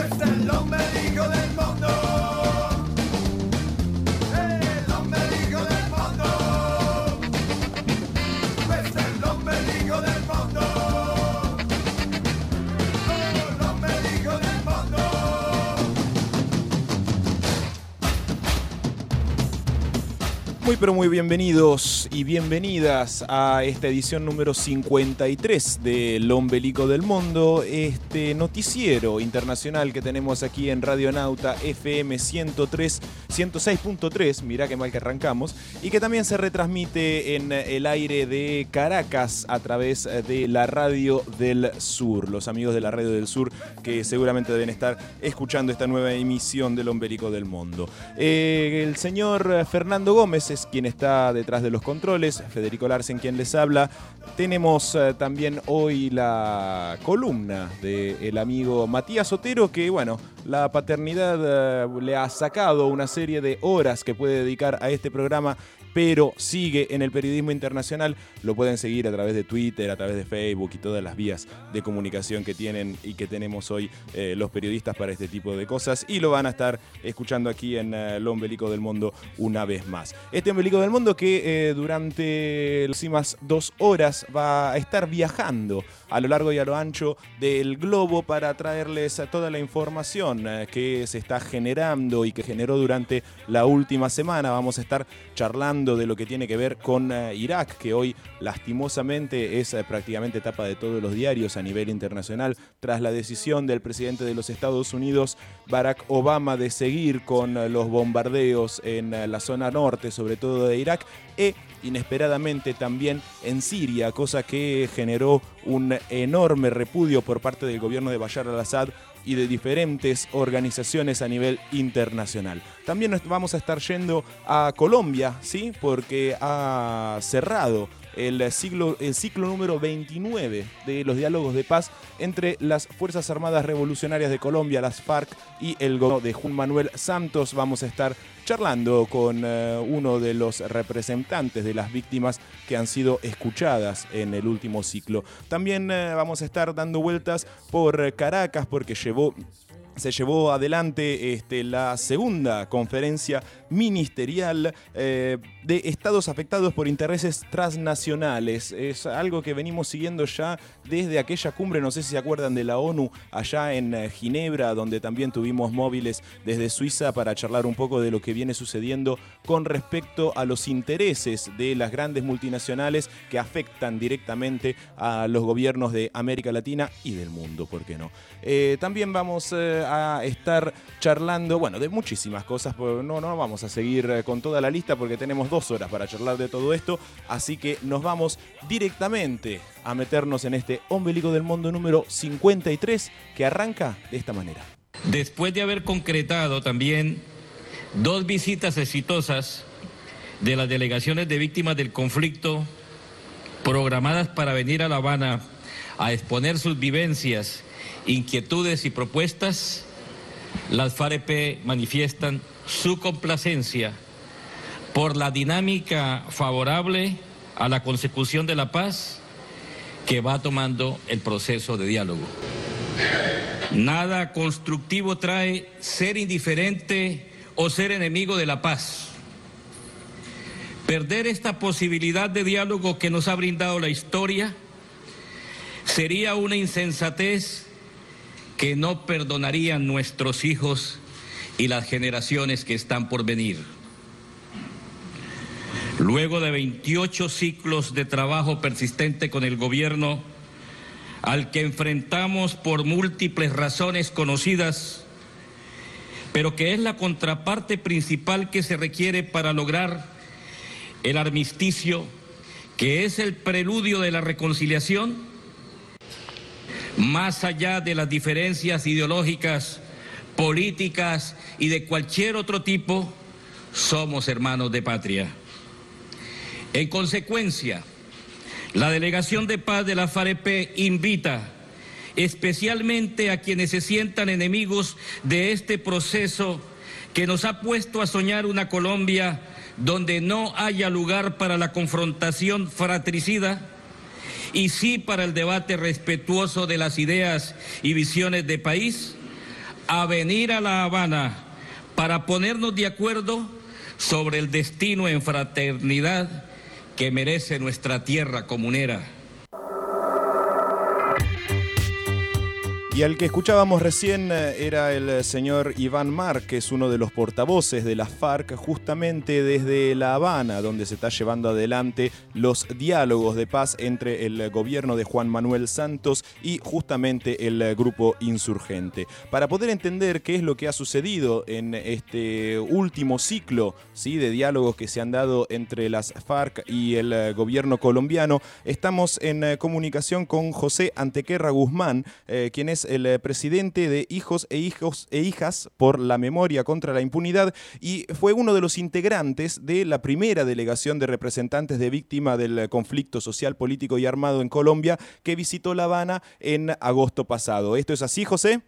Pues el ombligo del mundo. El ombligo del mundo. Pues el ombligo del mundo. El ombligo del mundo. Muy pero muy bienvenidos y bienvenidas a esta edición número 53 del Ombelico del Mundo, este noticiero internacional que tenemos aquí en Radionauta FM 106.3, mirá qué mal que arrancamos, y que también se retransmite en el aire de Caracas a través de la Radio del Sur. Los amigos de la Radio del Sur que seguramente deben estar escuchando esta nueva emisión del Ombelico del Mundo. El señor Fernando Gómez es quien está detrás de los controles, Federico Larsen quien les habla. Tenemos también hoy la columna del amigo Matías Otero, que bueno, la paternidad le ha sacado una serie de horas que puede dedicar a este programa, pero sigue en el periodismo internacional. Lo pueden seguir a través de Twitter, a través de Facebook y todas las vías de comunicación que tienen y que tenemos hoy los periodistas para este tipo de cosas, y lo van a estar escuchando aquí en el Ombelico del Mundo una vez más. Este Ombelico del Mundo que durante las próximas 2 horas va a estar viajando a lo largo y a lo ancho del globo para traerles toda la información que se está generando y que generó durante la última semana. Vamos a estar charlando de lo que tiene que ver con Irak, que hoy lastimosamente es prácticamente tapa de todos los diarios a nivel internacional tras la decisión del presidente de los Estados Unidos, Barack Obama, de seguir con los bombardeos en la zona norte, sobre todo de Irak, e inesperadamente también en Siria, cosa que generó un enorme repudio por parte del gobierno de Bashar al-Assad y de diferentes organizaciones a nivel internacional. También nos vamos a estar yendo a Colombia, ¿sí? Porque ha cerrado el ciclo número 29 de los diálogos de paz entre las Fuerzas Armadas Revolucionarias de Colombia, las FARC, y el gobierno de Juan Manuel Santos. Vamos a estar charlando con uno de los representantes de las víctimas que han sido escuchadas en el último ciclo. También vamos a estar dando vueltas por Caracas porque se llevó adelante la segunda conferencia ministerial de estados afectados por intereses transnacionales. Es algo que venimos siguiendo ya desde aquella cumbre, no sé si se acuerdan, de la ONU allá en Ginebra, donde también tuvimos móviles desde Suiza para charlar un poco de lo que viene sucediendo con respecto a los intereses de las grandes multinacionales que afectan directamente a los gobiernos de América Latina y del mundo, ¿por qué no? También vamos a estar charlando, bueno, de muchísimas cosas, pero no vamos a seguir con toda la lista porque tenemos 2 horas para charlar de todo esto, así que nos vamos directamente a meternos en este Ombelico del Mundo número 53, que arranca de esta manera. Después de haber concretado también 2 visitas exitosas de las delegaciones de víctimas del conflicto programadas para venir a La Habana a exponer sus vivencias, inquietudes y propuestas, las FAREP manifiestan su complacencia por la dinámica favorable a la consecución de la paz que va tomando el proceso de diálogo. Nada constructivo trae ser indiferente o ser enemigo de la paz. Perder esta posibilidad de diálogo que nos ha brindado la historia sería una insensatez que no perdonarían nuestros hijos y las generaciones que están por venir. Luego de 28 ciclos de trabajo persistente con el gobierno, al que enfrentamos por múltiples razones conocidas, pero que es la contraparte principal que se requiere para lograr el armisticio, que es el preludio de la reconciliación, más allá de las diferencias ideológicas, políticas y de cualquier otro tipo, somos hermanos de patria. En consecuencia, la Delegación de Paz de la FAREP invita especialmente a quienes se sientan enemigos de este proceso que nos ha puesto a soñar una Colombia donde no haya lugar para la confrontación fratricida y sí para el debate respetuoso de las ideas y visiones de país, a venir a La Habana para ponernos de acuerdo sobre el destino en fraternidad que merece nuestra tierra comunera. Y al que escuchábamos recién era el señor Iván Mar, que es uno de los portavoces de las FARC, justamente desde La Habana, donde se está llevando adelante los diálogos de paz entre el gobierno de Juan Manuel Santos y justamente el grupo insurgente. Para poder entender qué es lo que ha sucedido en este último ciclo, ¿sí?, de diálogos que se han dado entre las FARC y el gobierno colombiano, estamos en comunicación con José Antequerra Guzmán, quien es el presidente de Hijos e Hijas por la Memoria contra la Impunidad y fue uno de los integrantes de la primera delegación de representantes de víctimas del conflicto social, político y armado en Colombia que visitó La Habana en agosto pasado. ¿Esto es así, José?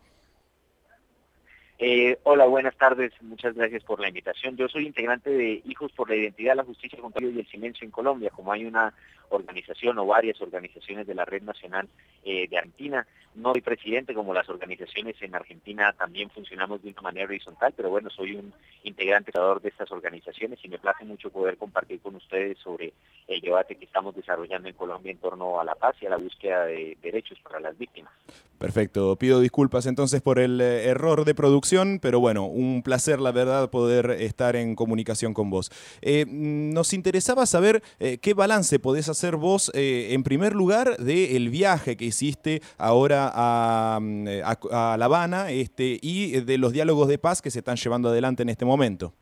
Hola, buenas tardes, muchas gracias por la invitación. Yo soy integrante de Hijos por la Identidad, la Justicia, el Contagio y el Silencio en Colombia. Como hay una organización o varias organizaciones de la Red Nacional de Argentina, no soy presidente, como las organizaciones en Argentina también funcionamos de una manera horizontal, pero bueno, soy un integrante de estas organizaciones y me place mucho poder compartir con ustedes sobre el debate que estamos desarrollando en Colombia en torno a la paz y a la búsqueda de derechos para las víctimas. Perfecto, pido disculpas entonces por el error de producción, pero bueno, un placer la verdad poder estar en comunicación con vos. Nos interesaba saber qué balance podés hacer vos en primer lugar del viaje que hiciste ahora a La Habana y de los diálogos de paz que se están llevando adelante en este momento.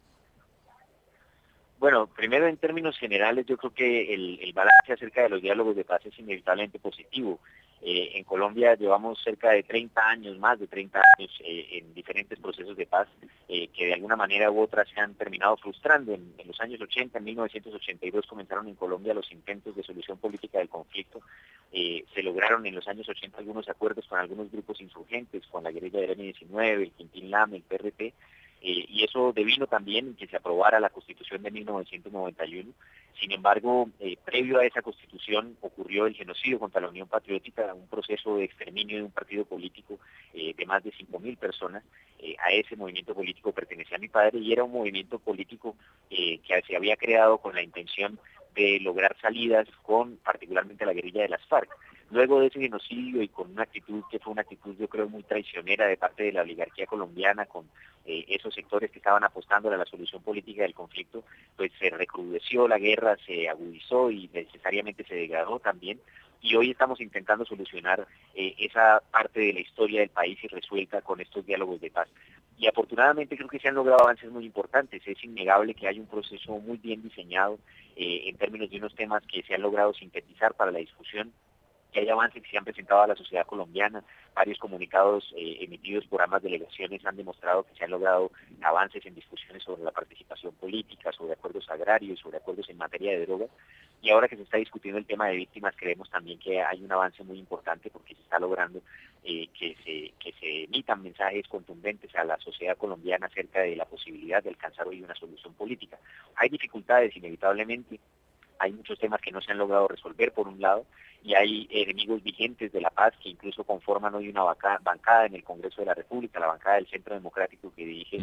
Bueno, primero en términos generales yo creo que el balance acerca de los diálogos de paz es inevitablemente positivo. En Colombia llevamos cerca de 30 años, más de 30 años en diferentes procesos de paz que de alguna manera u otra se han terminado frustrando. En los años 80, en 1982 comenzaron en Colombia los intentos de solución política del conflicto. Se lograron en los años 80 algunos acuerdos con algunos grupos insurgentes, con la guerrilla del M-19, el Quintín Lame, el PRT. Y eso devino también en que se aprobara la Constitución de 1991. Sin embargo, previo a esa Constitución ocurrió el genocidio contra la Unión Patriótica, un proceso de exterminio de un partido político de más de 5.000 personas. A ese movimiento político pertenecía mi padre y era un movimiento político que se había creado con la intención de lograr salidas con particularmente la guerrilla de las FARC. Luego de ese genocidio y con una actitud que fue una actitud yo creo muy traicionera de parte de la oligarquía colombiana con esos sectores que estaban apostando a la solución política del conflicto, pues se recrudeció la guerra, se agudizó y necesariamente se degradó también. Y hoy estamos intentando solucionar esa parte de la historia del país y resuelta con estos diálogos de paz. Y afortunadamente creo que se han logrado avances muy importantes. Es innegable que hay un proceso muy bien diseñado en términos de unos temas que se han logrado sintetizar para la discusión, que hay avances que se han presentado a la sociedad colombiana. Varios comunicados emitidos por ambas delegaciones han demostrado que se han logrado avances en discusiones sobre la participación política, sobre acuerdos agrarios, sobre acuerdos en materia de drogas. Y ahora que se está discutiendo el tema de víctimas, creemos también que hay un avance muy importante porque se está logrando que se emitan mensajes contundentes a la sociedad colombiana acerca de la posibilidad de alcanzar hoy una solución política. Hay dificultades, inevitablemente. Hay muchos temas que no se han logrado resolver, por un lado, y hay enemigos vigentes de la paz que incluso conforman hoy una bancada en el Congreso de la República, la bancada del Centro Democrático que dirige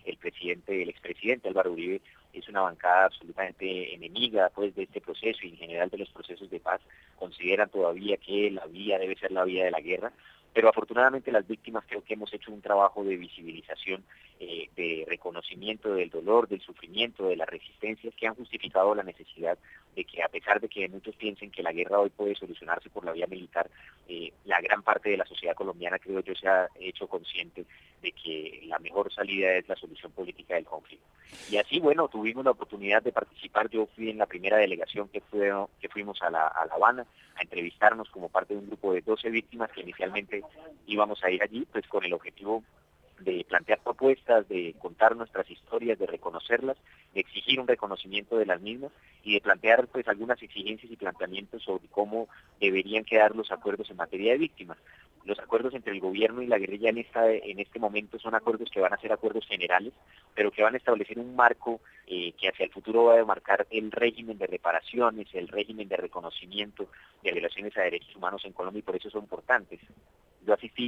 el expresidente Álvaro Uribe. Es una bancada absolutamente enemiga pues de este proceso y en general de los procesos de paz. Consideran todavía que la vía debe ser la vía de la guerra. Pero afortunadamente las víctimas creo que hemos hecho un trabajo de visibilización, de reconocimiento del dolor, del sufrimiento, de las resistencias que han justificado la necesidad de que a pesar de que muchos piensen que la guerra hoy puede solucionarse por la vía militar, la gran parte de la sociedad colombiana creo yo se ha hecho consciente de que la mejor salida es la solución política del conflicto. Y así, bueno, tuvimos la oportunidad de participar. Yo fui en la primera delegación que fuimos a La Habana a entrevistarnos como parte de un grupo de 12 víctimas que inicialmente íbamos a ir allí pues con el objetivo de plantear propuestas, de contar nuestras historias, de reconocerlas, de exigir un reconocimiento de las mismas y de plantear pues algunas exigencias y planteamientos sobre cómo deberían quedar los acuerdos en materia de víctimas. Los acuerdos entre el gobierno y la guerrilla en este momento son acuerdos que van a ser acuerdos generales, pero que van a establecer un marco que hacia el futuro va a demarcar el régimen de reparaciones, el régimen de reconocimiento de violaciones a derechos humanos en Colombia y por eso son importantes. Yo asistí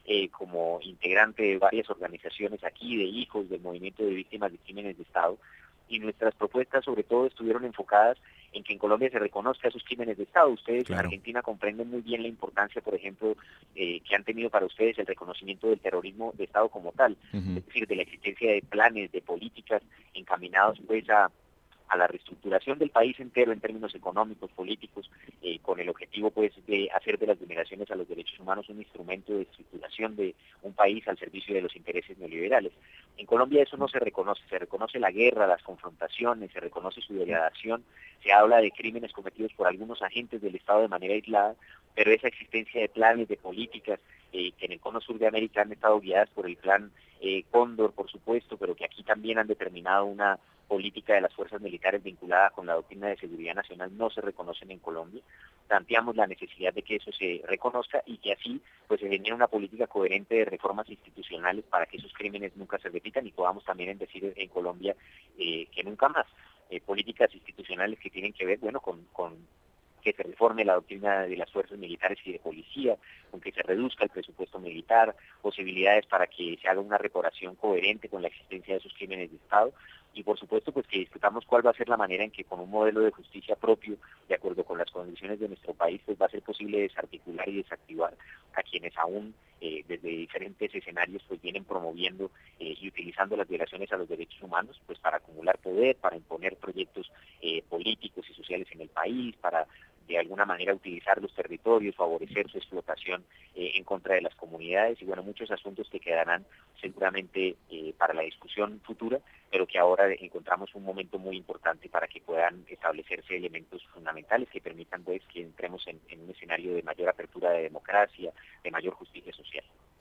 como integrante de varias organizaciones aquí, de hijos del movimiento de víctimas de crímenes de Estado, y nuestras propuestas sobre todo estuvieron enfocadas en que en Colombia se reconozca esos crímenes de Estado. Ustedes en Argentina comprenden muy bien la importancia, por ejemplo, que han tenido para ustedes el reconocimiento del terrorismo de Estado como tal, es decir, de la existencia de planes, de políticas encaminados pues a la reestructuración del país entero en términos económicos, políticos, con el objetivo pues de hacer de las vulneraciones a los derechos humanos un instrumento de estructuración de un país al servicio de los intereses neoliberales. En Colombia eso no se reconoce la guerra, las confrontaciones, se reconoce su degradación, se habla de crímenes cometidos por algunos agentes del Estado de manera aislada, pero esa existencia de planes, de políticas, que en el cono sur de América han estado guiadas por el plan Cóndor, por supuesto, pero que aquí también han determinado una política de las fuerzas militares vinculada con la doctrina de seguridad nacional, no se reconocen en Colombia. Planteamos la necesidad de que eso se reconozca y que así pues se genere una política coherente de reformas institucionales para que esos crímenes nunca se repitan y podamos también decir en Colombia que nunca más. Políticas institucionales que tienen que ver, bueno, con que se reforme la doctrina de las fuerzas militares y de policía, con que se reduzca el presupuesto militar, posibilidades para que se haga una reparación coherente con la existencia de esos crímenes de Estado, y por supuesto pues que discutamos cuál va a ser la manera en que con un modelo de justicia propio, de acuerdo con las condiciones de nuestro país, pues va a ser posible desarticular y desactivar a quienes aún desde diferentes escenarios pues vienen promoviendo y utilizando las violaciones a los derechos humanos pues para acumular poder, para imponer proyectos políticos y sociales en el país, para de alguna manera utilizar los territorios, favorecer su explotación en contra de las comunidades y bueno, muchos asuntos que quedarán seguramente para la discusión futura, pero que ahora encontramos un momento muy importante para que puedan establecerse elementos fundamentales que permitan pues que entremos en un escenario de mayor apertura de democracia, de mayor justicia social.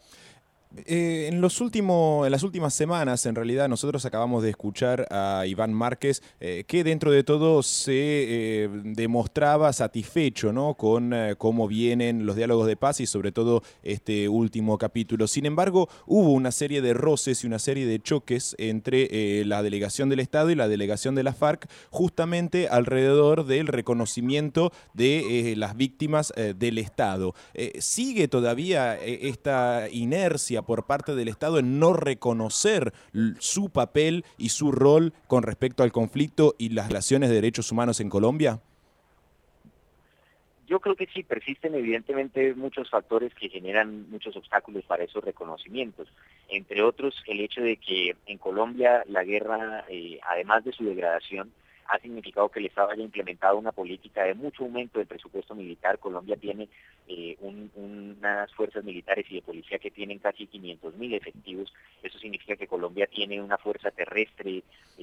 En las últimas semanas, en realidad, nosotros acabamos de escuchar a Iván Márquez, que dentro de todo se demostraba satisfecho, ¿no?, con cómo vienen los diálogos de paz y sobre todo este último capítulo. Sin embargo, hubo una serie de roces y una serie de choques entre la delegación del Estado y la delegación de la FARC, justamente alrededor del reconocimiento de las víctimas del Estado. ¿Sigue todavía esta inercia por parte del Estado en no reconocer su papel y su rol con respecto al conflicto y las violaciones de derechos humanos en Colombia? Yo creo que sí, persisten evidentemente muchos factores que generan muchos obstáculos para esos reconocimientos. Entre otros, el hecho de que en Colombia la guerra, además de su degradación, ha significado que el Estado haya implementado una política de mucho aumento del presupuesto militar. Colombia tiene unas fuerzas militares y de policía que tienen casi 500.000 efectivos. Eso significa que Colombia tiene una fuerza terrestre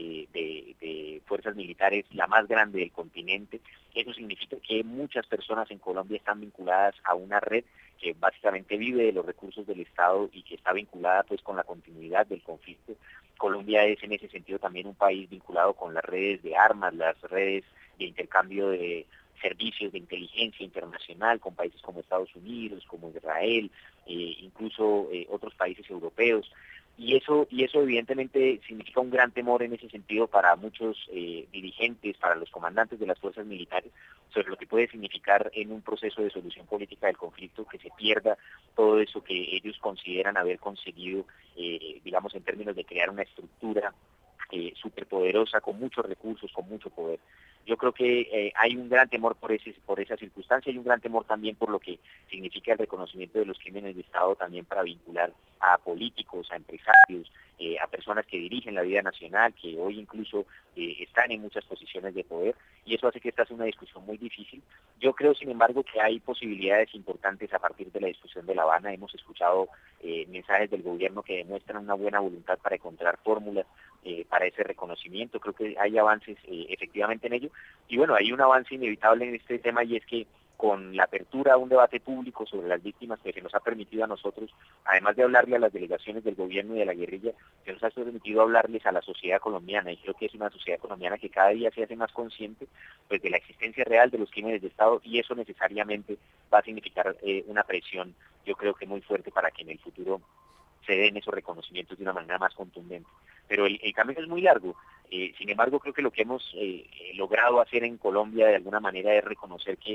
de fuerzas militares la más grande del continente. Eso significa que muchas personas en Colombia están vinculadas a una red que básicamente vive de los recursos del Estado y que está vinculada pues con la continuidad del conflicto. Colombia es en ese sentido también un país vinculado con las redes de armas, las redes de intercambio de servicios de inteligencia internacional con países como Estados Unidos, como Israel, incluso otros países europeos. Y eso evidentemente significa un gran temor en ese sentido para muchos dirigentes, para los comandantes de las fuerzas militares, sobre lo que puede significar en un proceso de solución política del conflicto que se pierda todo eso que ellos consideran haber conseguido, digamos, en términos de crear una estructura superpoderosa, con muchos recursos, con mucho poder. Yo creo que hay un gran temor por esa circunstancia y un gran temor también por lo que significa el reconocimiento de los crímenes de Estado también para vincular a políticos, a empresarios, a personas que dirigen la vida nacional, que hoy incluso están en muchas posiciones de poder, y eso hace que esta sea una discusión muy difícil. Yo creo, sin embargo, que hay posibilidades importantes a partir de la discusión de La Habana. Hemos escuchado mensajes del gobierno que demuestran una buena voluntad para encontrar fórmulas para ese reconocimiento. Creo que hay avances efectivamente en ello, y bueno, hay un avance inevitable en este tema, y es que con la apertura a un debate público sobre las víctimas que se nos ha permitido a nosotros, además de hablarle a las delegaciones del gobierno y de la guerrilla, se nos ha permitido hablarles a la sociedad colombiana, y creo que es una sociedad colombiana que cada día se hace más consciente pues de la existencia real de los crímenes de Estado, y eso necesariamente va a significar una presión, yo creo que muy fuerte, para que en el futuro se den esos reconocimientos de una manera más contundente. Pero el camino es muy largo. Sin embargo, creo que lo que hemos logrado hacer en Colombia de alguna manera es reconocer que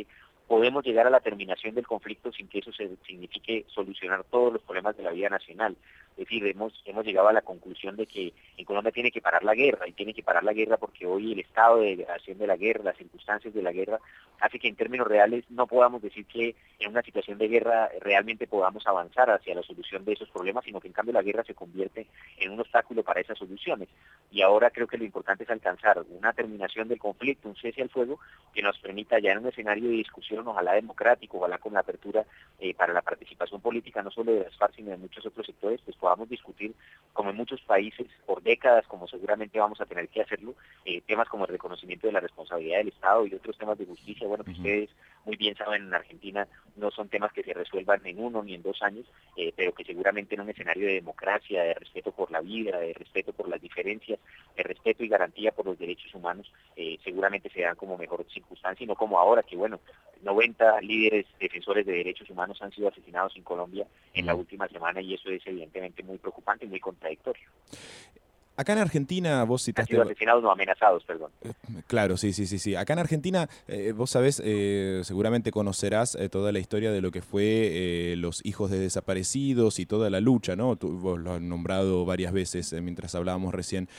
podemos llegar a la terminación del conflicto sin que eso signifique solucionar todos los problemas de la vida nacional. Es decir, hemos llegado a la conclusión de que en Colombia tiene que parar la guerra, y tiene que parar la guerra porque hoy el estado de degradación de la guerra, las circunstancias de la guerra, hace que en términos reales no podamos decir que en una situación de guerra realmente podamos avanzar hacia la solución de esos problemas, sino que en cambio la guerra se convierte en un obstáculo para esas soluciones. Y ahora creo que lo importante es alcanzar una terminación del conflicto, un cese al fuego, que nos permita ya en un escenario de discusión, ojalá democrático, ojalá con la apertura para la participación política, no solo de las FARC, sino de muchos otros sectores, pues podamos discutir, como en muchos países, por décadas, como seguramente vamos a tener que hacerlo, temas como el reconocimiento de la responsabilidad del Estado y otros temas de justicia. Bueno, que ustedes muy bien saben, en Argentina no son temas que se resuelvan en 1 ni en 2 años, pero que seguramente en un escenario de democracia, de respeto por la vida, de respeto por las diferencias, de respeto y garantía por los derechos humanos, seguramente se dan como mejor circunstancia, y no como ahora, que bueno, 90 líderes defensores de derechos humanos han sido asesinados en Colombia en la última semana, y eso es evidentemente muy preocupante y muy contradictorio. Acá en Argentina vos Han citaste... sido asesinados, no amenazados, perdón. Claro, sí. Acá en Argentina, vos sabés, seguramente conocerás toda la historia de lo que fue los hijos de desaparecidos y toda la lucha, ¿no? Vos lo has nombrado varias veces mientras hablábamos recién.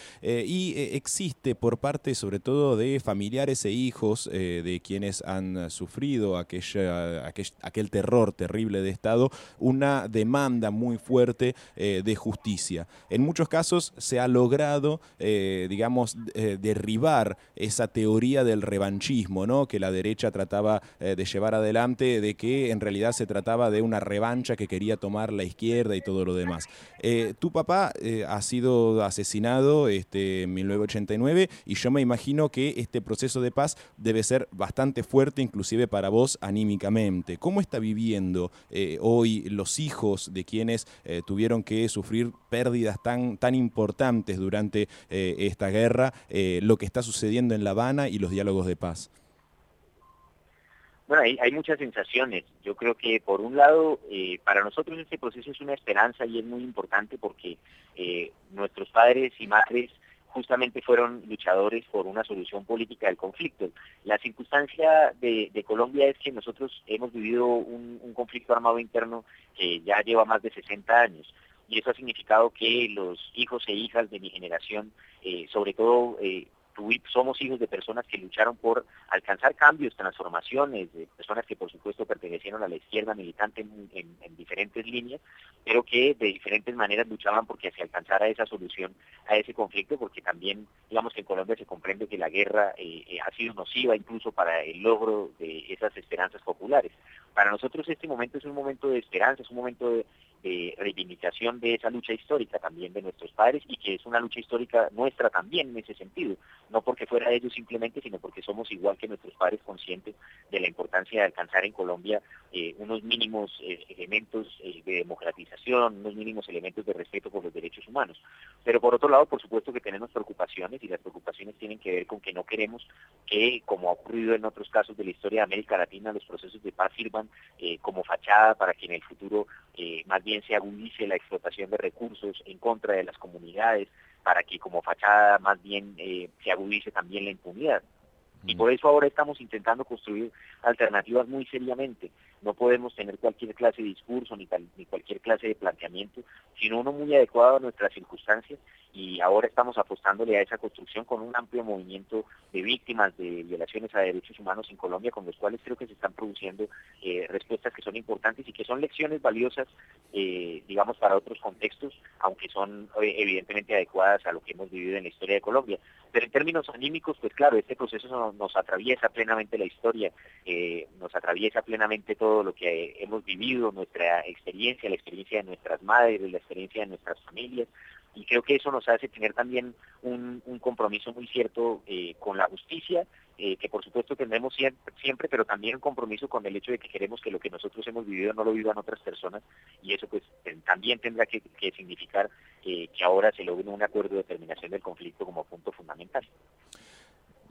Existe por parte, sobre todo, de familiares e hijos de quienes han sufrido aquel terror terrible de Estado, una demanda muy fuerte de justicia. En muchos casos se ha logrado, digamos, derribar esa teoría del revanchismo, ¿no? Que la derecha trataba de llevar adelante, de que en realidad se trataba de una revancha que quería tomar la izquierda y todo lo demás. Tu papá ha sido asesinado en 1989, y yo me imagino que este proceso de paz debe ser bastante fuerte, inclusive para vos anímicamente. ¿Cómo está viviendo hoy los hijos de quienes tuvieron que sufrir pérdidas tan importantes durante esta guerra, lo que está sucediendo en La Habana y los diálogos de paz? Bueno, hay muchas sensaciones. Yo creo que por un lado, para nosotros este proceso es una esperanza y es muy importante porque nuestros padres y madres justamente fueron luchadores por una solución política del conflicto. La circunstancia de Colombia es que nosotros hemos vivido un conflicto armado interno que ya lleva más de 60 años. Y eso ha significado que los hijos e hijas de mi generación, sobre todo somos hijos de personas que lucharon por alcanzar cambios, transformaciones, de personas que por supuesto pertenecieron a la izquierda militante en diferentes líneas, pero que de diferentes maneras luchaban porque se alcanzara esa solución a ese conflicto, porque también, digamos que en Colombia se comprende que la guerra ha sido nociva incluso para el logro de esas esperanzas populares. Para nosotros este momento es un momento de esperanza, es un momento de reivindicación de esa lucha histórica también de nuestros padres, y que es una lucha histórica nuestra también en ese sentido, no porque fuera de ellos simplemente, sino porque somos igual que nuestros padres conscientes de la importancia de alcanzar en Colombia unos mínimos elementos de democratización, unos mínimos elementos de respeto por los derechos humanos. Pero por otro lado, por supuesto que tenemos preocupaciones, y las preocupaciones tienen que ver con que no queremos que, como ha ocurrido en otros casos de la historia de América Latina, los procesos de paz sirvan como fachada para que en el futuro más bien se agudice la explotación de recursos en contra de las comunidades, para que como fachada más bien se agudice también la impunidad. Y por eso ahora estamos intentando construir alternativas muy seriamente. No podemos tener cualquier clase de discurso ni cualquier clase de planteamiento, sino uno muy adecuado a nuestras circunstancias, y ahora estamos apostándole a esa construcción con un amplio movimiento de víctimas de violaciones a derechos humanos en Colombia, con los cuales creo que se están produciendo respuestas que son importantes y que son lecciones valiosas, digamos, para otros contextos, aunque son evidentemente adecuadas a lo que hemos vivido en la historia de Colombia. Pero en términos anímicos, pues claro, este proceso nos atraviesa plenamente la historia, nos atraviesa plenamente todo lo que hemos vivido, nuestra experiencia, la experiencia de nuestras madres, la experiencia de nuestras familias, y creo que eso nos hace tener también un compromiso muy cierto con la justicia, que por supuesto tendremos siempre, pero también un compromiso con el hecho de que queremos que lo que nosotros hemos vivido no lo vivan otras personas, y eso pues también tendrá que significar que ahora se logre un acuerdo de terminación del conflicto como punto fundamental.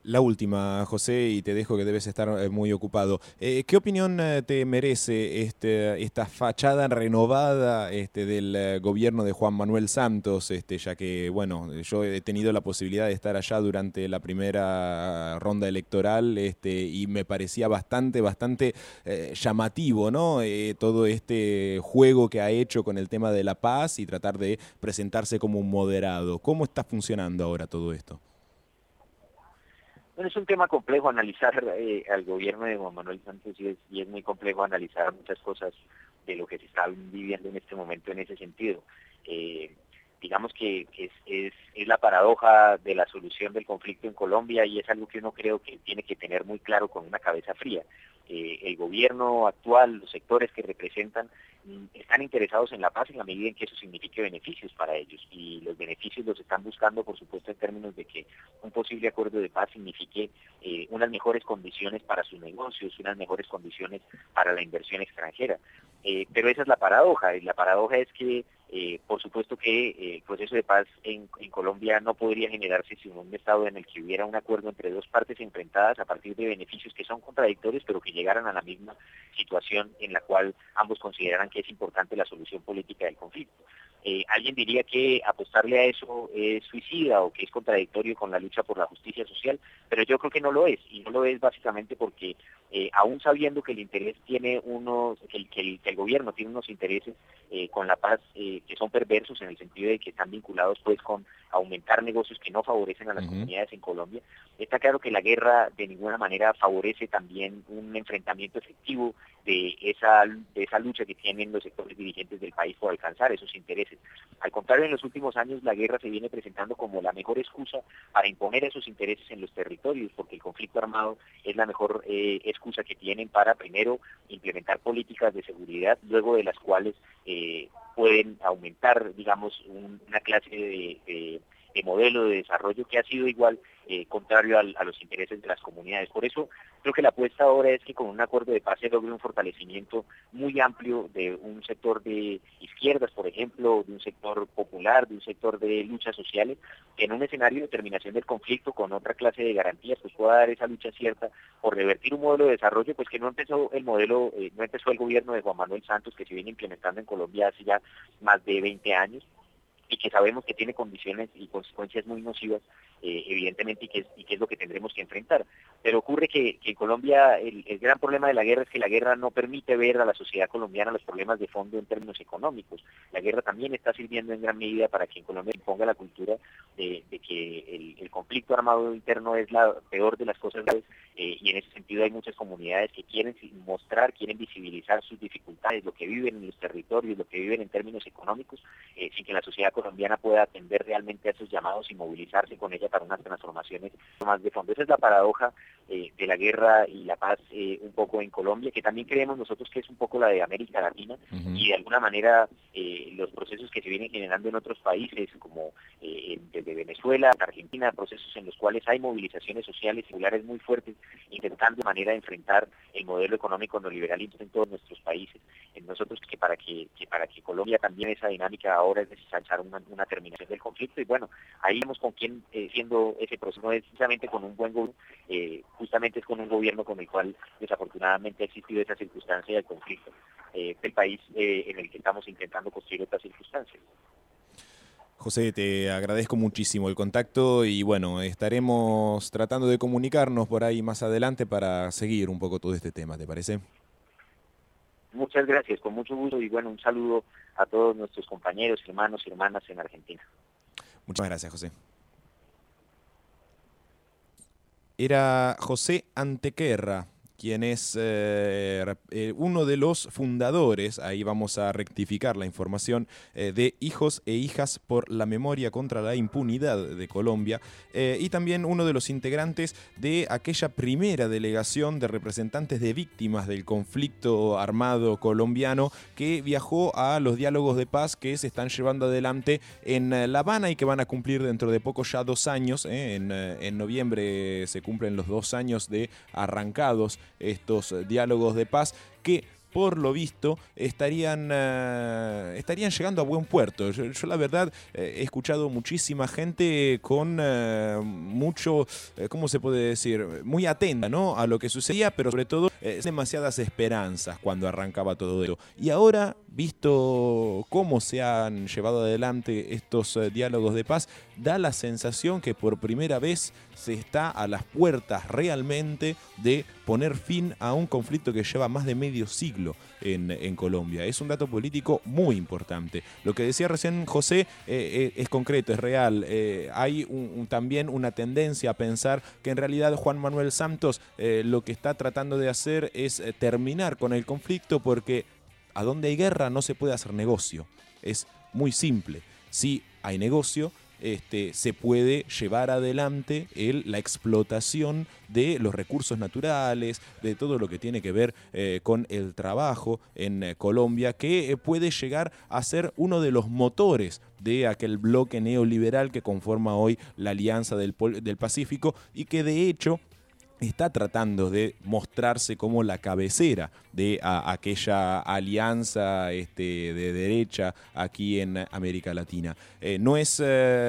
La última, José, y te dejo que debes estar muy ocupado. ¿Qué opinión te merece esta fachada renovada del gobierno de Juan Manuel Santos? Ya que, bueno, yo he tenido la posibilidad de estar allá durante la primera ronda electoral y me parecía bastante llamativo, ¿no? Todo este juego que ha hecho con el tema de la paz y tratar de presentarse como un moderado. ¿Cómo está funcionando ahora todo esto? Bueno, es un tema complejo analizar al gobierno de Juan Manuel Santos y es muy complejo analizar muchas cosas de lo que se está viviendo en este momento en ese sentido. Digamos que es la paradoja de la solución del conflicto en Colombia y es algo que uno creo que tiene que tener muy claro con una cabeza fría. El gobierno actual, los sectores que representan, están interesados en la paz en la medida en que eso signifique beneficios para ellos y los beneficios los están buscando, por supuesto, en términos de que un posible acuerdo de paz signifique unas mejores condiciones para sus negocios, unas mejores condiciones para la inversión extranjera. Pero esa es la paradoja, y la paradoja es que por supuesto que el proceso de paz en Colombia no podría generarse sin un estado en el que hubiera un acuerdo entre dos partes enfrentadas a partir de beneficios que son contradictorios, pero que llegaran a la misma situación en la cual ambos consideran que es importante la solución política del conflicto. Alguien diría que apostarle a eso es suicida o que es contradictorio con la lucha por la justicia social, pero yo creo que no lo es, y no lo es básicamente porque aún sabiendo que el interés tiene que el gobierno tiene unos intereses con la paz que son perversos en el sentido de que están vinculados pues con aumentar negocios que no favorecen a las comunidades en Colombia, está claro que la guerra de ninguna manera favorece también un enfrentamiento efectivo de esa lucha que tienen los sectores dirigentes del país por alcanzar esos intereses. Al contrario, en los últimos años la guerra se viene presentando como la mejor excusa para imponer esos intereses en los territorios, porque el conflicto armado es la mejor excusa que tienen para primero implementar políticas de seguridad, luego de las cuales pueden aumentar, digamos, una clase de modelo de desarrollo que ha sido igual contrario a los intereses de las comunidades. Por eso creo que la apuesta ahora es que con un acuerdo de paz se logre un fortalecimiento muy amplio de un sector de izquierdas, por ejemplo, de un sector popular, de un sector de luchas sociales, que en un escenario de terminación del conflicto con otra clase de garantías pues pueda dar esa lucha cierta por revertir un modelo de desarrollo pues que no empezó el gobierno de Juan Manuel Santos, que se viene implementando en Colombia hace ya más de 20 años, y que sabemos que tiene condiciones y consecuencias muy nocivas, evidentemente, y que es lo que tendremos que enfrentar. Pero ocurre que en Colombia el gran problema de la guerra es que la guerra no permite ver a la sociedad colombiana los problemas de fondo en términos económicos. La guerra también está sirviendo en gran medida para que en Colombia se imponga la cultura de que el conflicto armado interno es la peor de las cosas graves, y en ese sentido hay muchas comunidades que quieren quieren visibilizar sus dificultades, lo que viven en los territorios, lo que viven en términos económicos, sin que la sociedad colombiana pueda atender realmente a esos llamados y movilizarse con ella para unas transformaciones más de fondo. Esa es la paradoja de la guerra y la paz un poco en Colombia, que también creemos nosotros que es un poco la de América Latina, y de alguna manera los procesos que se vienen generando en otros países, como desde Venezuela, Argentina, procesos en los cuales hay movilizaciones sociales y populares muy fuertes, intentando de manera de enfrentar el modelo económico neoliberalista en todos nuestros países. Nosotros que para que Colombia también esa dinámica ahora es necesaria una terminación del conflicto, y bueno, ahí vemos con quién siendo ese proceso, no es precisamente con un buen gobierno, justamente es con un gobierno con el cual desafortunadamente ha existido esa circunstancia del conflicto del país en el que estamos intentando construir otras circunstancias. José, te agradezco muchísimo el contacto y bueno, estaremos tratando de comunicarnos por ahí más adelante para seguir un poco todo este tema, ¿te parece? Muchas gracias, con mucho gusto, y bueno, un saludo a todos nuestros compañeros, hermanos y hermanas en Argentina. Muchas gracias, José. Era José Antequerra, quien es uno de los fundadores, ahí vamos a rectificar la información, de Hijos e Hijas por la Memoria contra la Impunidad de Colombia, y también uno de los integrantes de aquella primera delegación de representantes de víctimas del conflicto armado colombiano que viajó a los diálogos de paz que se están llevando adelante en La Habana y que van a cumplir dentro de poco ya 2 años. En noviembre se cumplen los 2 años de arrancados estos diálogos de paz que por lo visto, estarían llegando a buen puerto. Yo la verdad, he escuchado muchísima gente con mucho, ¿cómo se puede decir? Muy atenta, ¿no?, a lo que sucedía, pero sobre todo demasiadas esperanzas cuando arrancaba todo esto. Y ahora, visto cómo se han llevado adelante estos diálogos de paz, da la sensación que por primera vez se está a las puertas realmente de poner fin a un conflicto que lleva más de medio siglo en Colombia. Es un dato político muy importante. Lo que decía recién José es concreto, es real. Hay también una tendencia a pensar que en realidad Juan Manuel Santos lo que está tratando de hacer es terminar con el conflicto, porque a donde hay guerra no se puede hacer negocio. Es muy simple. Si hay negocio, se puede llevar adelante la explotación de los recursos naturales, de todo lo que tiene que ver con el trabajo en Colombia, que puede llegar a ser uno de los motores de aquel bloque neoliberal que conforma hoy la Alianza del Pacífico, y que de hecho está tratando de mostrarse como la cabecera de aquella alianza de derecha aquí en América Latina. No es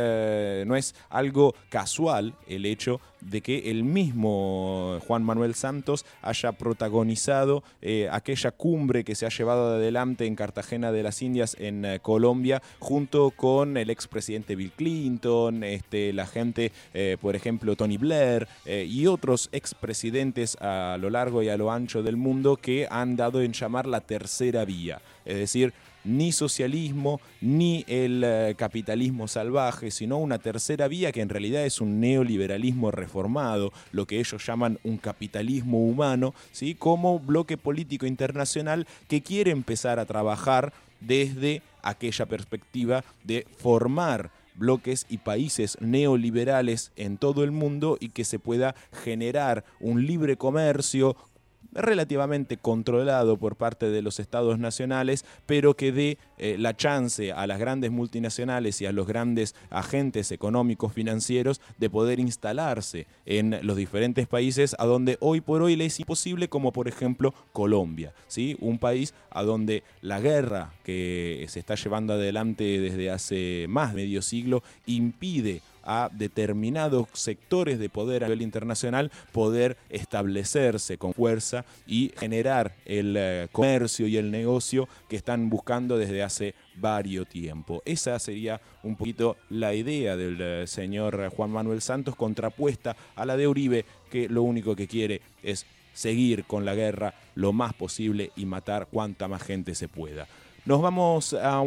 algo casual el hecho de que el mismo Juan Manuel Santos haya protagonizado aquella cumbre que se ha llevado adelante en Cartagena de las Indias, en Colombia, junto con el expresidente Bill Clinton, la gente, por ejemplo, Tony Blair y otros expresidentes a lo largo y a lo ancho del mundo, que han dado en llamar la tercera vía, es decir, ni socialismo ni el capitalismo salvaje, sino una tercera vía que en realidad es un neoliberalismo reformado, lo que ellos llaman un capitalismo humano, ¿sí?, como bloque político internacional que quiere empezar a trabajar desde aquella perspectiva de formar bloques y países neoliberales en todo el mundo, y que se pueda generar un libre comercio relativamente controlado por parte de los estados nacionales, pero que dé la chance a las grandes multinacionales y a los grandes agentes económicos financieros de poder instalarse en los diferentes países a donde hoy por hoy le es imposible, como por ejemplo Colombia, ¿sí?, un país a donde la guerra que se está llevando adelante desde hace más de medio siglo impide a determinados sectores de poder a nivel internacional poder establecerse con fuerza y generar el comercio y el negocio que están buscando desde hace varios tiempo. Esa sería un poquito la idea del señor Juan Manuel Santos, contrapuesta a la de Uribe, que lo único que quiere es seguir con la guerra lo más posible y matar cuanta más gente se pueda. Nos vamos a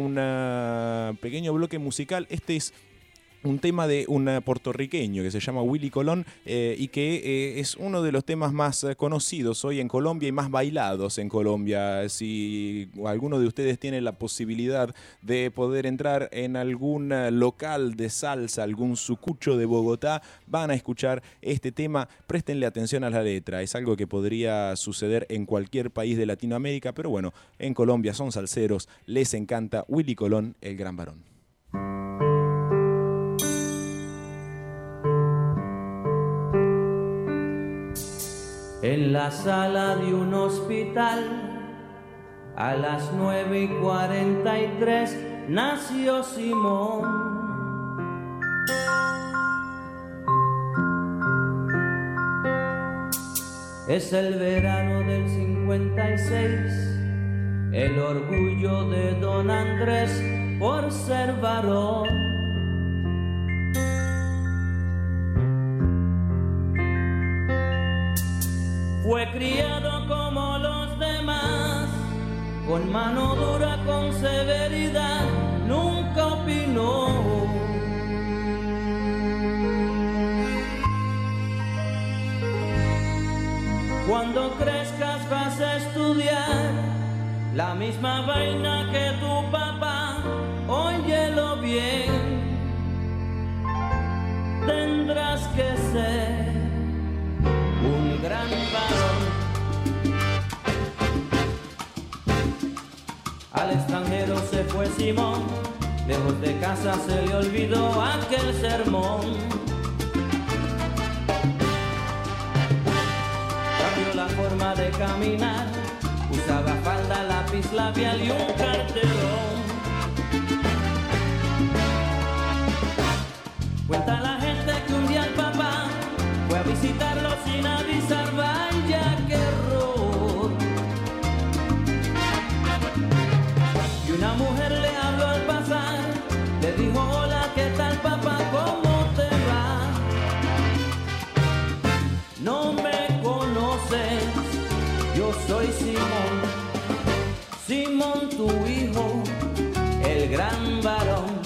un pequeño bloque musical. Este es un tema de un puertorriqueño que se llama Willy Colón y que es uno de los temas más conocidos hoy en Colombia y más bailados en Colombia. Si alguno de ustedes tiene la posibilidad de poder entrar en algún local de salsa, algún sucucho de Bogotá, van a escuchar este tema. Préstenle atención a la letra. Es algo que podría suceder en cualquier país de Latinoamérica, pero bueno, en Colombia son salseros, les encanta. Willy Colón, el gran varón. En la sala de un hospital, a las 9:43, nació Simón. Es el verano del 56, el orgullo de don Andrés por ser varón. Fue criado como los demás, con mano dura, con severidad, nunca opinó. Cuando crezcas vas a estudiar la misma vaina que tu papá, óyelo bien, tendrás que ser un gran varón. Al extranjero se fue Simón, lejos de casa se le olvidó aquel sermón. Cambió la forma de caminar, usaba falda, lápiz labial y un carterón. Cuenta la gente que un día el papá fue a visitarlo sin avisar, vaya qué error. Y una mujer le habló al pasar, le dijo: hola, ¿qué tal papá? ¿Cómo te va? No me conoces, yo soy Simón, Simón tu hijo, el gran varón.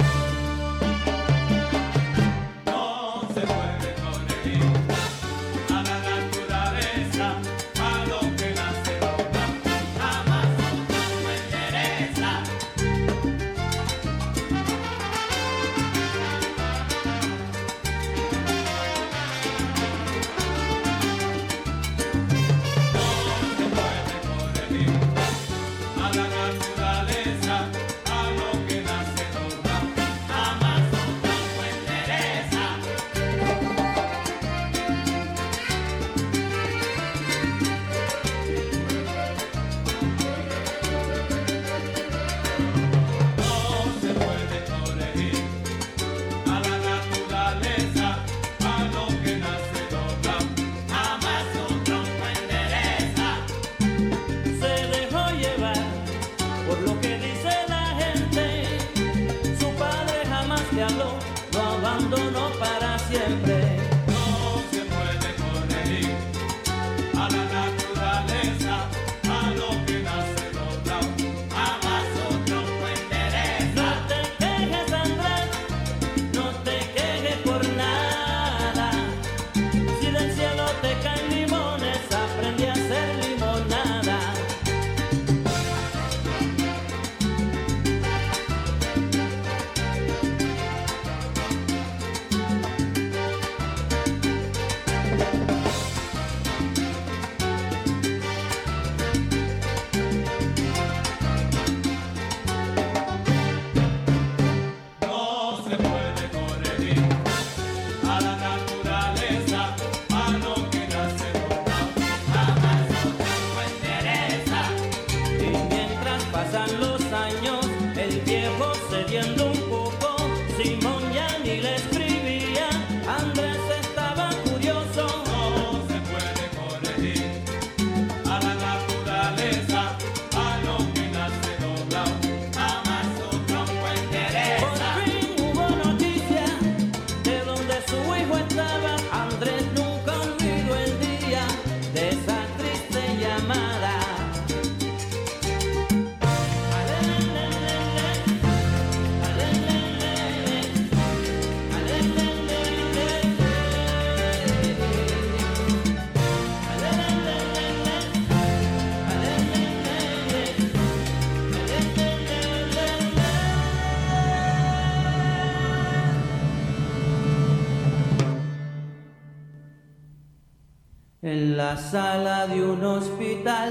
En la sala de un hospital,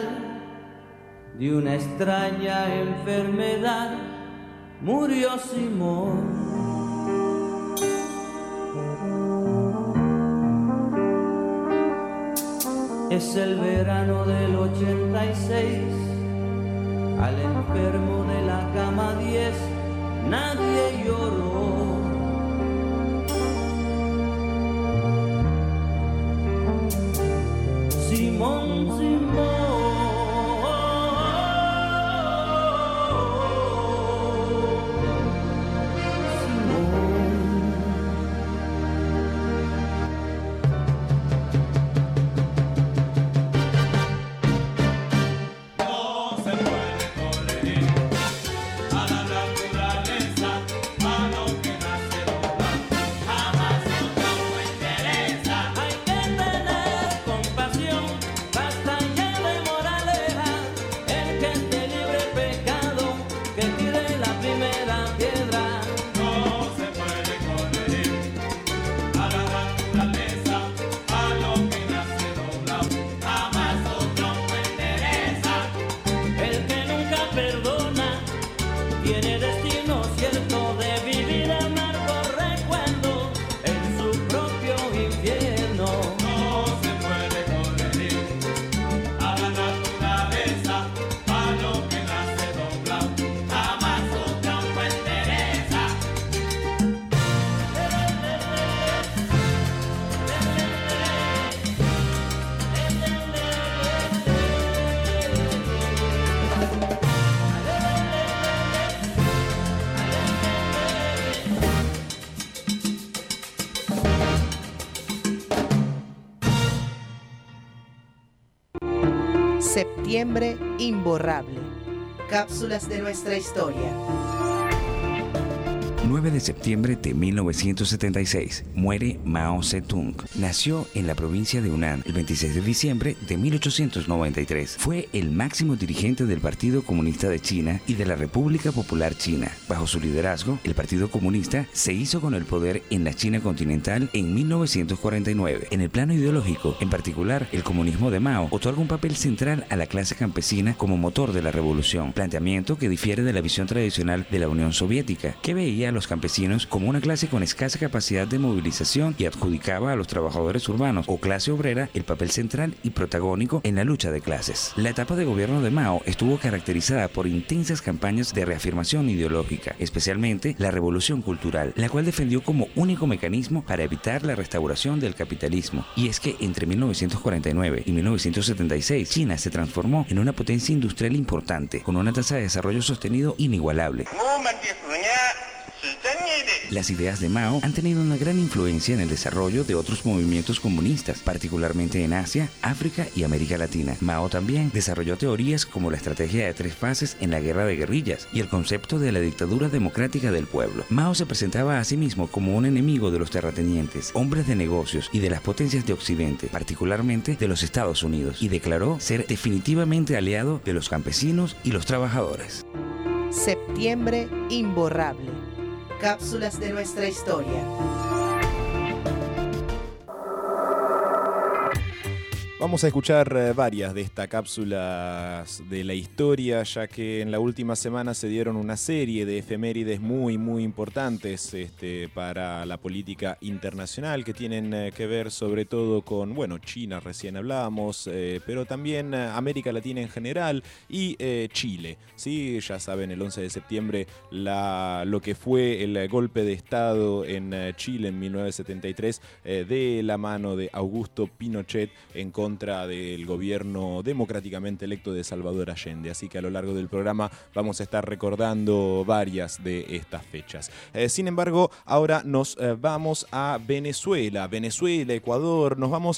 de una extraña enfermedad, murió Simón. Es el verano del 86, al enfermo de la cama 10 nadie lloró. Simón, Simón. Hay que tener compasión, basta ya de Septiembre imborrable. Cápsulas de nuestra historia. 9 de septiembre de 1976, muere Mao Zedong. Nació en la provincia de Hunan el 26 de diciembre de 1893. Fue el máximo dirigente del Partido Comunista de China y de la República Popular China. Bajo su liderazgo, el Partido Comunista se hizo con el poder en la China continental en 1949. En el plano ideológico, en particular, el comunismo de Mao otorga un papel central a la clase campesina como motor de la revolución, planteamiento que difiere de la visión tradicional de la Unión Soviética, que veía a los campesinos como una clase con escasa capacidad de movilización y adjudicaba a los trabajadores urbanos o clase obrera el papel central y protagónico en la lucha de clases. La etapa de gobierno de Mao estuvo caracterizada por intensas campañas de reafirmación ideológica, especialmente la revolución cultural, la cual defendió como único mecanismo para evitar la restauración del capitalismo. Y es que entre 1949 y 1976, China se transformó en una potencia industrial importante, con una tasa de desarrollo sostenido inigualable. Las ideas de Mao han tenido una gran influencia en el desarrollo de otros movimientos comunistas, particularmente en Asia, África y América Latina. Mao también desarrolló teorías como la estrategia de 3 fases en la guerra de guerrillas y el concepto de la dictadura democrática del pueblo. Mao se presentaba a sí mismo como un enemigo de los terratenientes, hombres de negocios y de las potencias de Occidente, particularmente de los Estados Unidos, y declaró ser definitivamente aliado de los campesinos y los trabajadores. Septiembre imborrable. Cápsulas de nuestra historia. Vamos a escuchar varias de estas cápsulas de la historia, ya que en la última semana se dieron una serie de efemérides muy importantes para la política internacional, que tienen que ver sobre todo con, China, recién hablábamos, pero también América Latina en general y Chile. ¿Sí? Ya saben, el 11 de septiembre lo que fue el golpe de Estado en Chile en 1973 de la mano de Augusto Pinochet en contra del gobierno democráticamente electo de Salvador Allende. Así que a lo largo del programa vamos a estar recordando varias de estas fechas. Sin embargo, ahora nos vamos a Venezuela, Ecuador. Nos vamos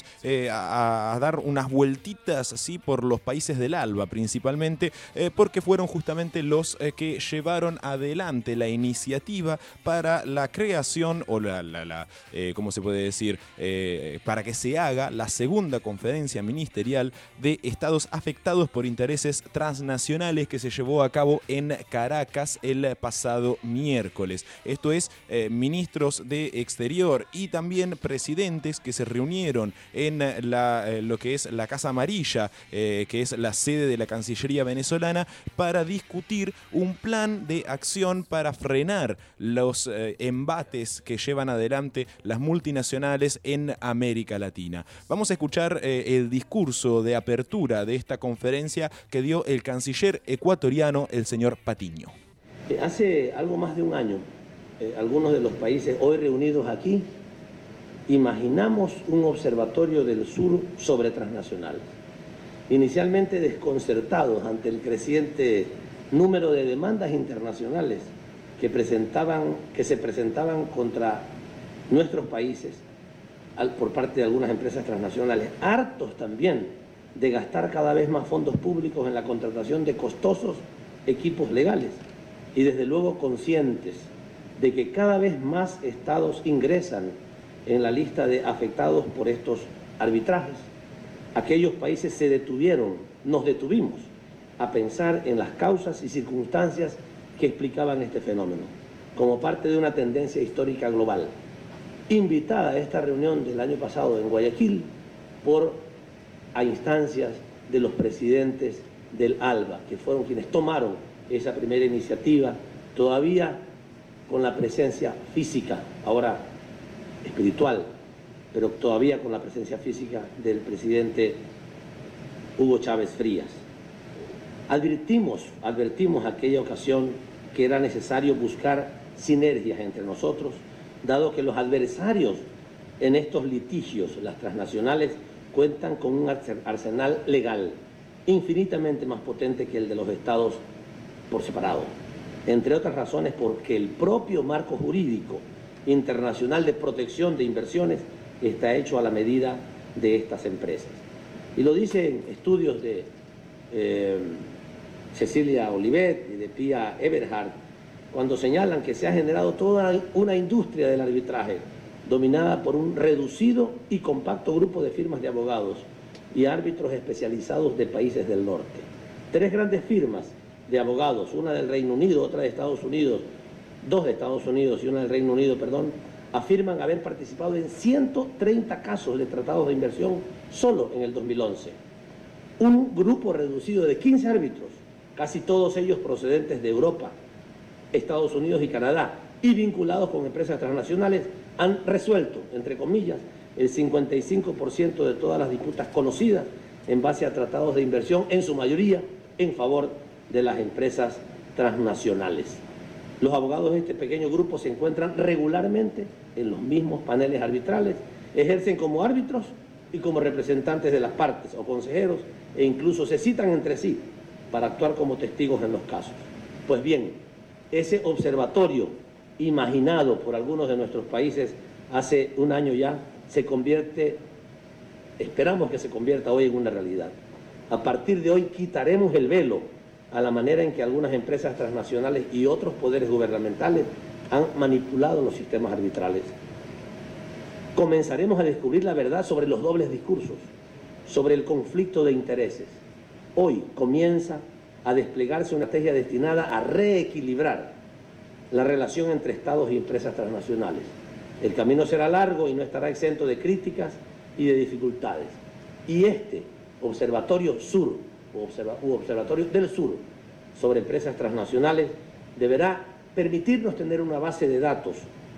a dar unas vueltitas así por los países del ALBA principalmente, porque fueron justamente los que llevaron adelante la iniciativa para la creación o ¿cómo se puede decir? Para que se haga la segunda conferencia ministerial de estados afectados por intereses transnacionales que se llevó a cabo en Caracas el pasado miércoles. Esto es, ministros de Exterior y también presidentes que se reunieron en lo que es la Casa Amarilla, que es la sede de la Cancillería venezolana, para discutir un plan de acción para frenar los embates que llevan adelante las multinacionales en América Latina. Vamos a escuchar el discurso de apertura de esta conferencia que dio el canciller ecuatoriano, el señor Patiño. Hace algo más de un año, algunos de los países hoy reunidos aquí, imaginamos un observatorio del sur sobre transnacionales. Inicialmente desconcertados ante el creciente número de demandas internacionales que se presentaban contra nuestros países por parte de algunas empresas transnacionales, hartos también de gastar cada vez más fondos públicos en la contratación de costosos equipos legales y desde luego conscientes de que cada vez más estados ingresan en la lista de afectados por estos arbitrajes. Aquellos países nos detuvimos a pensar en las causas y circunstancias que explicaban este fenómeno, como parte de una tendencia histórica global. Invitada a esta reunión del año pasado en Guayaquil a instancias de los presidentes del ALBA, que fueron quienes tomaron esa primera iniciativa, todavía con la presencia física, ahora espiritual, pero todavía con la presencia física del presidente Hugo Chávez Frías. Advertimos aquella ocasión que era necesario buscar sinergias entre nosotros, dado que los adversarios en estos litigios, las transnacionales, cuentan con un arsenal legal infinitamente más potente que el de los estados por separado. Entre otras razones porque el propio marco jurídico internacional de protección de inversiones está hecho a la medida de estas empresas. Y lo dicen estudios de Cecilia Olivet y de Pia Eberhard, cuando señalan que se ha generado toda una industria del arbitraje dominada por un reducido y compacto grupo de firmas de abogados y árbitros especializados de países del norte. 3 grandes firmas de abogados, una del Reino Unido, otra de Estados Unidos, 2 de Estados Unidos y una del Reino Unido, afirman haber participado en 130 casos de tratados de inversión solo en el 2011. Un grupo reducido de 15 árbitros, casi todos ellos procedentes de Europa, Estados Unidos y Canadá, y vinculados con empresas transnacionales, han resuelto, entre comillas, el 55% de todas las disputas conocidas en base a tratados de inversión, en su mayoría en favor de las empresas transnacionales. Los abogados de este pequeño grupo se encuentran regularmente en los mismos paneles arbitrales, ejercen como árbitros y como representantes de las partes o consejeros, e incluso se citan entre sí para actuar como testigos en los casos. Pues bien, ese observatorio imaginado por algunos de nuestros países hace un año ya, esperamos que se convierta hoy en una realidad. A partir de hoy quitaremos el velo a la manera en que algunas empresas transnacionales y otros poderes gubernamentales han manipulado los sistemas arbitrales. Comenzaremos a descubrir la verdad sobre los dobles discursos, sobre el conflicto de intereses. Hoy comienza a desplegarse una estrategia destinada a reequilibrar la relación entre Estados y empresas transnacionales. El camino será largo y no estará exento de críticas y de dificultades. Y este Observatorio Sur, Observatorio del Sur, sobre empresas transnacionales, deberá permitirnos tener una base de datos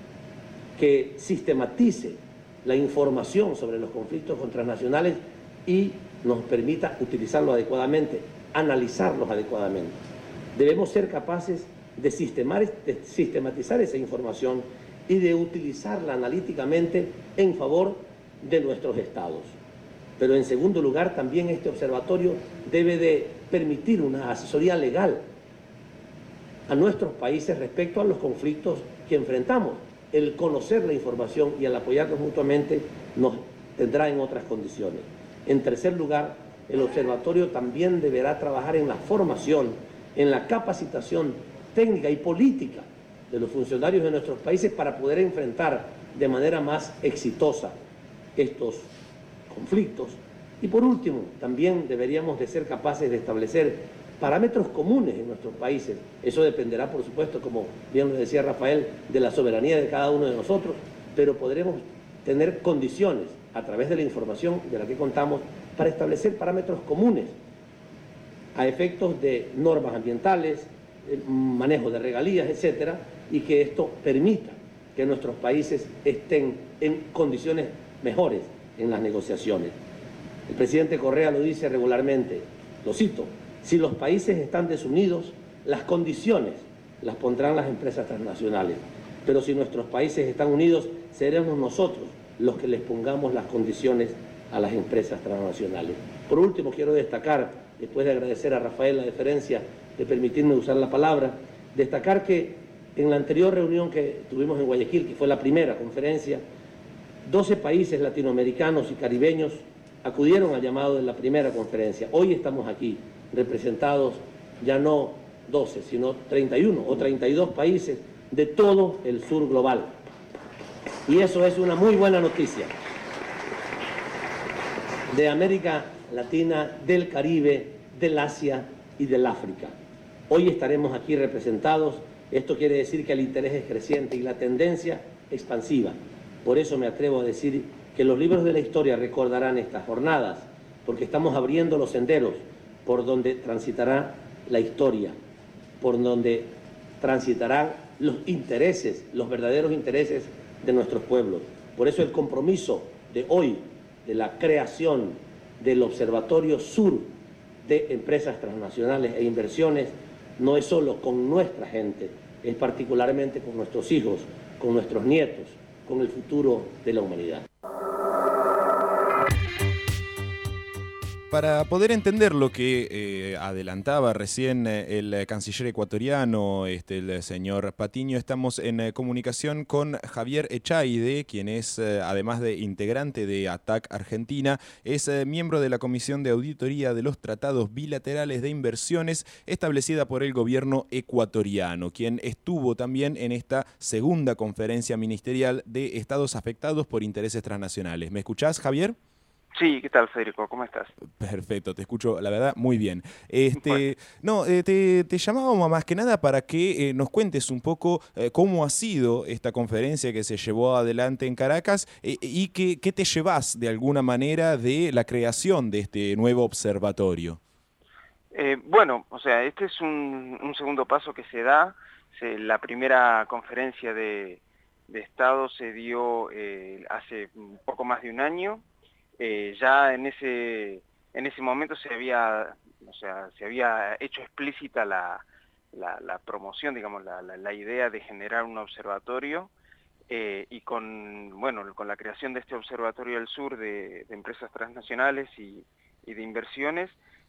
que sistematice la información sobre los conflictos transnacionales y nos permita utilizarlo adecuadamente, analizarlos adecuadamente. Debemos ser capaces de sistematizar esa información y de utilizarla analíticamente en favor de nuestros estados. Pero en segundo lugar, también este observatorio debe de permitir una asesoría legal a nuestros países respecto a los conflictos que enfrentamos. El conocer la información y el apoyarnos mutuamente nos tendrá en otras condiciones. En tercer lugar, el observatorio también deberá trabajar en la formación, en la capacitación técnica y política de los funcionarios de nuestros países para poder enfrentar de manera más exitosa estos conflictos. Y por último, también deberíamos de ser capaces de establecer parámetros comunes en nuestros países. Eso dependerá, por supuesto, como bien lo decía Rafael, de la soberanía de cada uno de nosotros, pero podremos tener condiciones a través de la información de la que contamos para establecer parámetros comunes a efectos de normas ambientales, el manejo de regalías, etcétera, y que esto permita que nuestros países estén en condiciones mejores en las negociaciones. El presidente Correa lo dice regularmente, lo cito: si los países están desunidos, las condiciones las pondrán las empresas transnacionales, pero si nuestros países están unidos, seremos nosotros los que les pongamos las condiciones a las empresas transnacionales. Por último, quiero destacar, después de agradecer a Rafael la deferencia de permitirme usar la palabra, destacar que en la anterior reunión que tuvimos en Guayaquil, que fue la primera conferencia, 12 países latinoamericanos y caribeños acudieron al llamado de la primera conferencia. Hoy estamos aquí representados ya no 12, sino 31 o 32 países de todo el sur global. Y eso es una muy buena noticia. De América Latina, del Caribe, del Asia y del África. Hoy estaremos aquí representados. Esto quiere decir que el interés es creciente y la tendencia expansiva. Por eso me atrevo a decir que los libros de la historia recordarán estas jornadas, porque estamos abriendo los senderos por donde transitará la historia, por donde transitarán los intereses, los verdaderos intereses de nuestros pueblos. Por eso el compromiso de hoy, de la creación del Observatorio Sur de Empresas Transnacionales e Inversiones, no es solo con nuestra gente, es particularmente con nuestros hijos, con nuestros nietos, con el futuro de la humanidad. Para poder entender lo que adelantaba recién el canciller ecuatoriano, el señor Patiño, estamos en comunicación con Javier Echaide, quien es, además de integrante de ATAC Argentina, es miembro de la Comisión de Auditoría de los Tratados Bilaterales de Inversiones establecida por el gobierno ecuatoriano, quien estuvo también en esta segunda conferencia ministerial de estados afectados por intereses transnacionales. ¿Me escuchás, Javier? Sí, ¿qué tal, Federico? ¿Cómo estás? Perfecto, te escucho, la verdad, muy bien. Bueno. Te llamábamos más que nada para que nos cuentes un poco cómo ha sido esta conferencia que se llevó adelante en Caracas y qué te llevas de alguna manera de la creación de este nuevo observatorio. Bueno, o sea, este es un segundo paso que se da. La primera conferencia de Estado se dio hace un poco más de un año. Ya en ese momento se había hecho explícita la promoción, digamos, la idea de generar un observatorio y con la creación de este Observatorio del Sur de empresas transnacionales y de inversiones,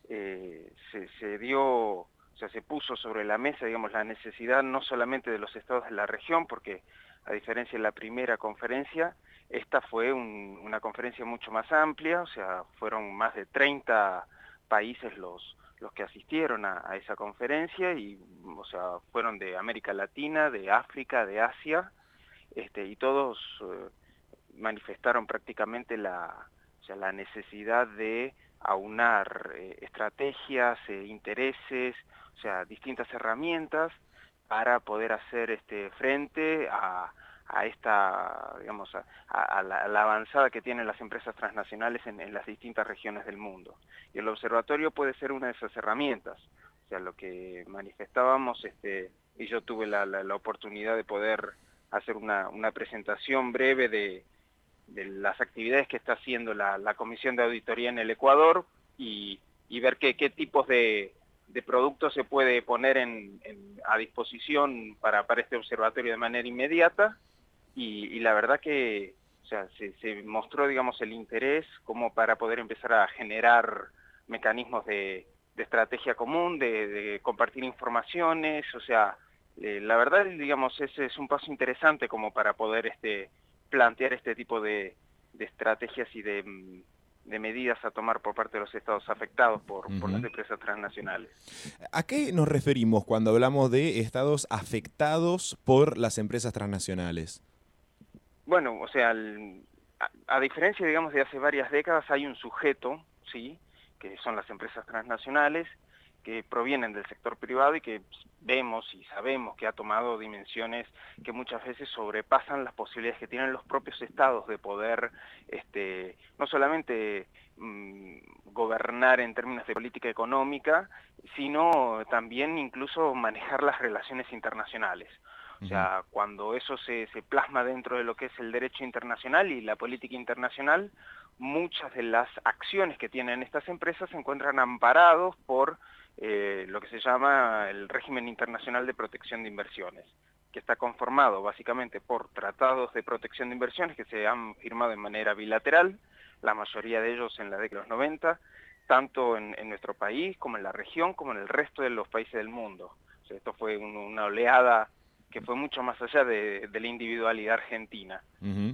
se puso sobre la mesa, digamos, la necesidad no solamente de los estados de la región, porque a diferencia de la primera conferencia, esta fue una conferencia mucho más amplia, o sea, fueron más de 30 países los que asistieron a esa conferencia, y, o sea, fueron de América Latina, de África, de Asia, y todos manifestaron prácticamente la necesidad de aunar estrategias, intereses, o sea, distintas herramientas para poder hacer frente a esta, digamos, a la avanzada que tienen las empresas transnacionales en las distintas regiones del mundo. Y el observatorio puede ser una de esas herramientas. O sea, lo que manifestábamos, y yo tuve la oportunidad de poder hacer una presentación breve de las actividades que está haciendo la Comisión de Auditoría en el Ecuador y ver qué tipos de productos se puede poner a disposición para este observatorio de manera inmediata. Y la verdad que, o sea, se mostró, digamos, el interés como para poder empezar a generar mecanismos de estrategia común, de compartir informaciones. O sea, la verdad, digamos, ese es un paso interesante como para poder plantear este tipo de estrategias y de medidas a tomar por parte de los estados afectados por las empresas transnacionales. ¿A qué nos referimos cuando hablamos de estados afectados por las empresas transnacionales? Bueno, o sea, a diferencia, digamos, de hace varias décadas, hay un sujeto, ¿sí?, que son las empresas transnacionales, que provienen del sector privado y que vemos y sabemos que ha tomado dimensiones que muchas veces sobrepasan las posibilidades que tienen los propios estados de poder no solamente gobernar en términos de política económica, sino también incluso manejar las relaciones internacionales. O sea, cuando eso se plasma dentro de lo que es el derecho internacional y la política internacional, muchas de las acciones que tienen estas empresas se encuentran amparados por lo que se llama el régimen internacional de protección de inversiones, que está conformado básicamente por tratados de protección de inversiones que se han firmado de manera bilateral, la mayoría de ellos en la década de los 90, tanto en nuestro país como en la región, como en el resto de los países del mundo. O sea, esto fue una oleada que fue mucho más allá de la individualidad argentina.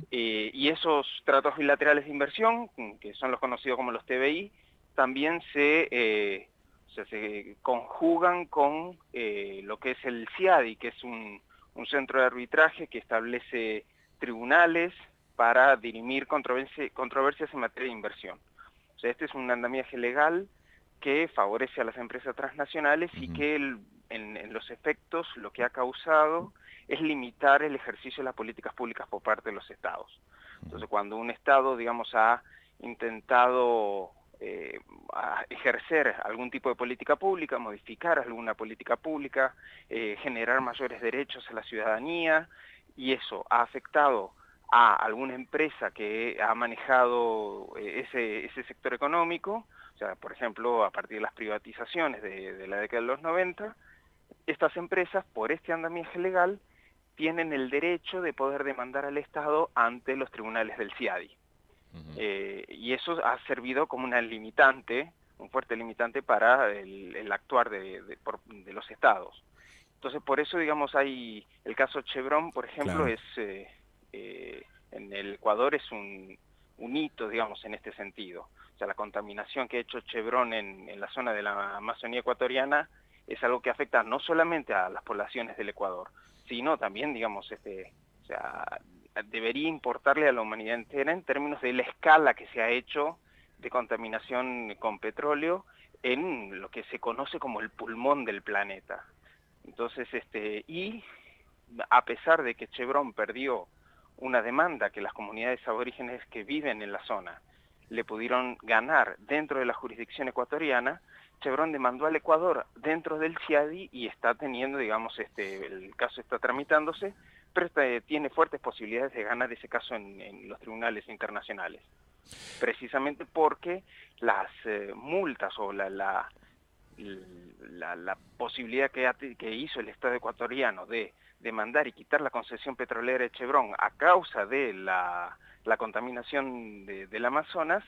Y esos tratados bilaterales de inversión, que son los conocidos como los TBI, también se conjugan con lo que es el CIADI, que es un centro de arbitraje que establece tribunales para dirimir controversias en materia de inversión. O sea, este es un andamiaje legal que favorece a las empresas transnacionales y que en los efectos lo que ha causado es limitar el ejercicio de las políticas públicas por parte de los estados. Entonces, cuando un estado, digamos, ha intentado a ejercer algún tipo de política pública, modificar alguna política pública, generar mayores derechos a la ciudadanía, y eso ha afectado a alguna empresa que ha manejado ese sector económico, o sea, por ejemplo, a partir de las privatizaciones de la década de los 90, estas empresas, por este andamiaje legal, tienen el derecho de poder demandar al Estado ante los tribunales del CIADI. Y eso ha servido como una limitante un fuerte limitante para el actuar de los estados. Entonces, por eso, digamos, hay el caso Chevron, por ejemplo, Claro. En el Ecuador es un hito, digamos, en este sentido. O sea, la contaminación que ha hecho Chevron en la zona de la Amazonía ecuatoriana es algo que afecta no solamente a las poblaciones del Ecuador, sino también, digamos, o sea, debería importarle a la humanidad entera en términos de la escala que se ha hecho de contaminación con petróleo en lo que se conoce como el pulmón del planeta. Entonces, y a pesar de que Chevron perdió una demanda que las comunidades aborígenes que viven en la zona le pudieron ganar dentro de la jurisdicción ecuatoriana, Chevron demandó al Ecuador dentro del CIADI y está teniendo, digamos, el caso está tramitándose, pero tiene fuertes posibilidades de ganar ese caso en los tribunales internacionales. Precisamente porque las multas o la posibilidad que hizo el Estado ecuatoriano de demandar y quitar la concesión petrolera de Chevron a causa de la contaminación del Amazonas,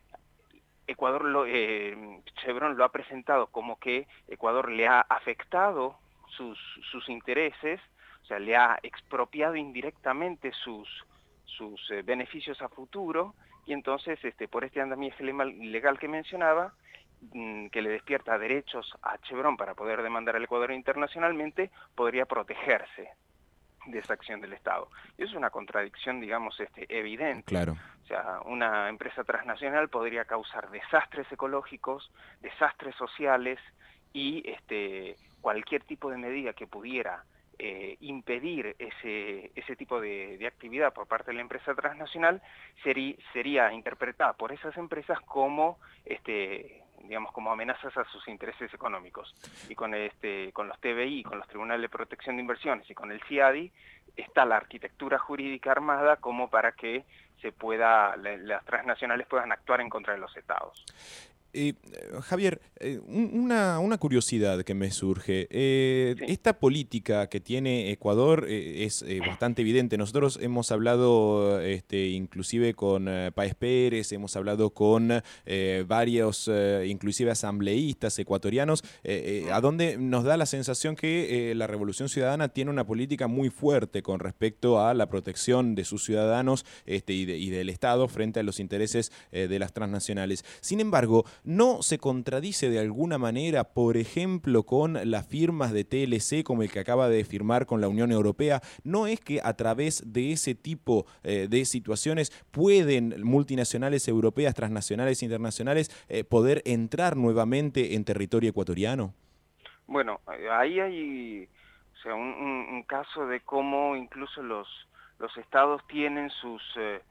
Chevron lo ha presentado como que Ecuador le ha afectado sus intereses, o sea, le ha expropiado indirectamente sus beneficios a futuro, y entonces por este andamiaje legal que mencionaba, que le despierta derechos a Chevron para poder demandar al Ecuador internacionalmente, podría protegerse de esa acción del Estado. Y es una contradicción, digamos, evidente. Claro. O sea, una empresa transnacional podría causar desastres ecológicos, desastres sociales y cualquier tipo de medida que pudiera impedir ese tipo de actividad por parte de la empresa transnacional sería interpretada por esas empresas como digamos, como amenazas a sus intereses económicos. Y con los TBI, con los Tribunales de Protección de Inversiones y con el CIADI, está la arquitectura jurídica armada como para que las transnacionales puedan actuar en contra de los estados. Javier, una curiosidad que me surge. Sí. Esta política que tiene Ecuador es bastante evidente. Nosotros hemos hablado inclusive con Páez Pérez, hemos hablado con varios, inclusive asambleístas ecuatorianos, a donde nos da la sensación que la Revolución Ciudadana tiene una política muy fuerte con respecto a la protección de sus ciudadanos y del Estado frente a los intereses de las transnacionales. Sin embargo, ¿no se contradice de alguna manera, por ejemplo, con las firmas de TLC como el que acaba de firmar con la Unión Europea? ¿No es que a través de ese tipo de situaciones pueden multinacionales europeas, transnacionales, internacionales, poder entrar nuevamente en territorio ecuatoriano? Bueno, ahí hay un caso de cómo incluso los estados tienen sus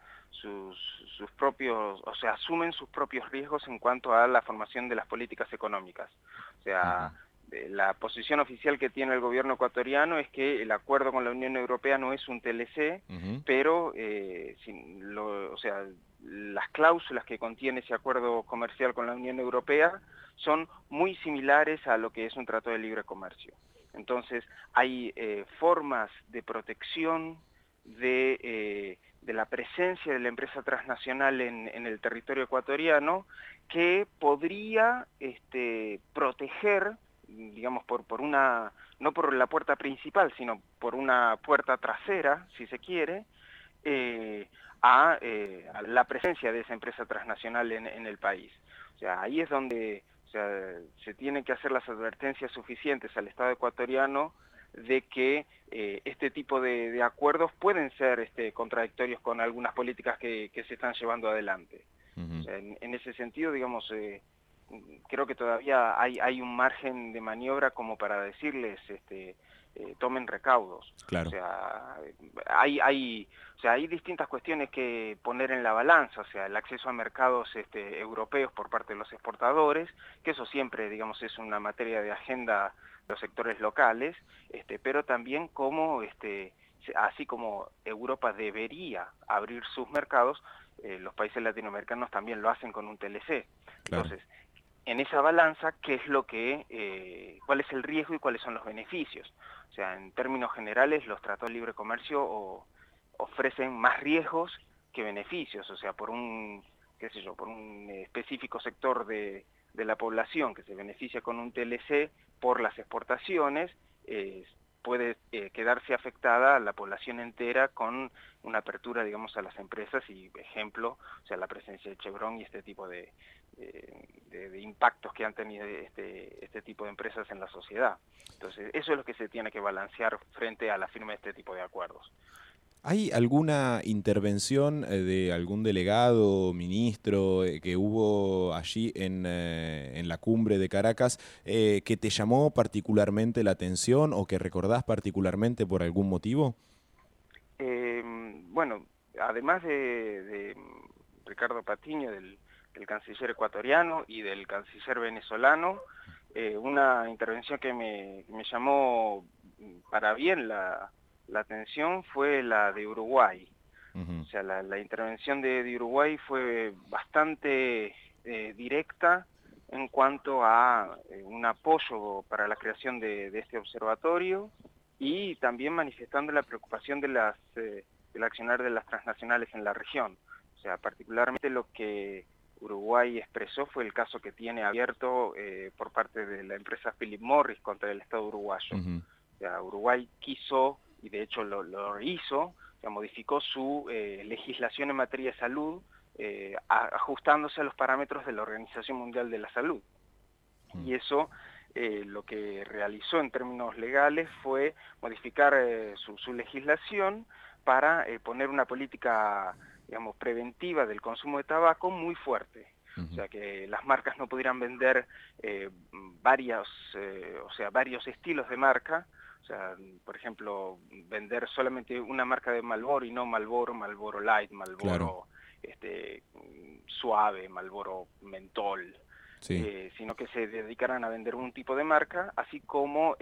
propios, o sea, asumen sus propios riesgos en cuanto a la formación de las políticas económicas. O sea, la posición oficial que tiene el gobierno ecuatoriano es que el acuerdo con la Unión Europea no es un TLC, pero o sea, las cláusulas que contiene ese acuerdo comercial con la Unión Europea son muy similares a lo que es un trato de libre comercio. Entonces, hay formas de protección de la presencia de la empresa transnacional en el territorio ecuatoriano que podría proteger, digamos, no por la puerta principal, sino por una puerta trasera, si se quiere, a la presencia de esa empresa transnacional en el país. O sea, ahí es donde se tienen que hacer las advertencias suficientes al Estado ecuatoriano de que este tipo de acuerdos pueden ser contradictorios con algunas políticas que se están llevando adelante. O sea, en ese sentido, digamos, creo que todavía hay un margen de maniobra como para decirles tomen recaudos. Claro. O sea, hay distintas cuestiones que poner en la balanza, o sea, el acceso a mercados europeos por parte de los exportadores, que eso siempre, digamos, es una materia de agenda de los sectores locales, pero también como, así como Europa debería abrir sus mercados, los países latinoamericanos también lo hacen con un TLC. Claro. Entonces, en esa balanza, ¿qué es cuál es el riesgo y cuáles son los beneficios? O sea, en términos generales, los tratados de libre comercio ofrecen más riesgos que beneficios, o sea, por un específico sector de de la población que se beneficia con un TLC por las exportaciones, puede quedarse afectada la población entera con una apertura, digamos, a las empresas y, ejemplo, o sea, la presencia de Chevron y este tipo de impactos que han tenido este tipo de empresas en la sociedad. Entonces, eso es lo que se tiene que balancear frente a la firma de este tipo de acuerdos. ¿Hay alguna intervención de algún delegado, ministro que hubo allí en la cumbre de Caracas que te llamó particularmente la atención o que recordás particularmente por algún motivo? Bueno, además de Ricardo Patiño, del canciller ecuatoriano y del canciller venezolano, una intervención que me llamó para bien la atención fue la de Uruguay. O sea, la intervención de Uruguay fue bastante directa en cuanto a un apoyo para la creación de este observatorio y también manifestando la preocupación del accionar de las transnacionales en la región. O sea, particularmente lo que Uruguay expresó fue el caso que tiene abierto por parte de la empresa Philip Morris contra el Estado uruguayo. O sea, Uruguay quiso, y de hecho lo hizo, o sea, modificó su legislación en materia de salud, ajustándose a los parámetros de la Organización Mundial de la Salud. Y eso lo que realizó en términos legales fue modificar su legislación para poner una política, digamos, preventiva del consumo de tabaco muy fuerte. O sea, que las marcas no pudieran vender varios estilos de marca. O sea, por ejemplo, vender solamente una marca de Marlboro y no Marlboro, Marlboro Light, Marlboro suave, Marlboro mentol, sino que se dedicaran a vender un tipo de marca, así como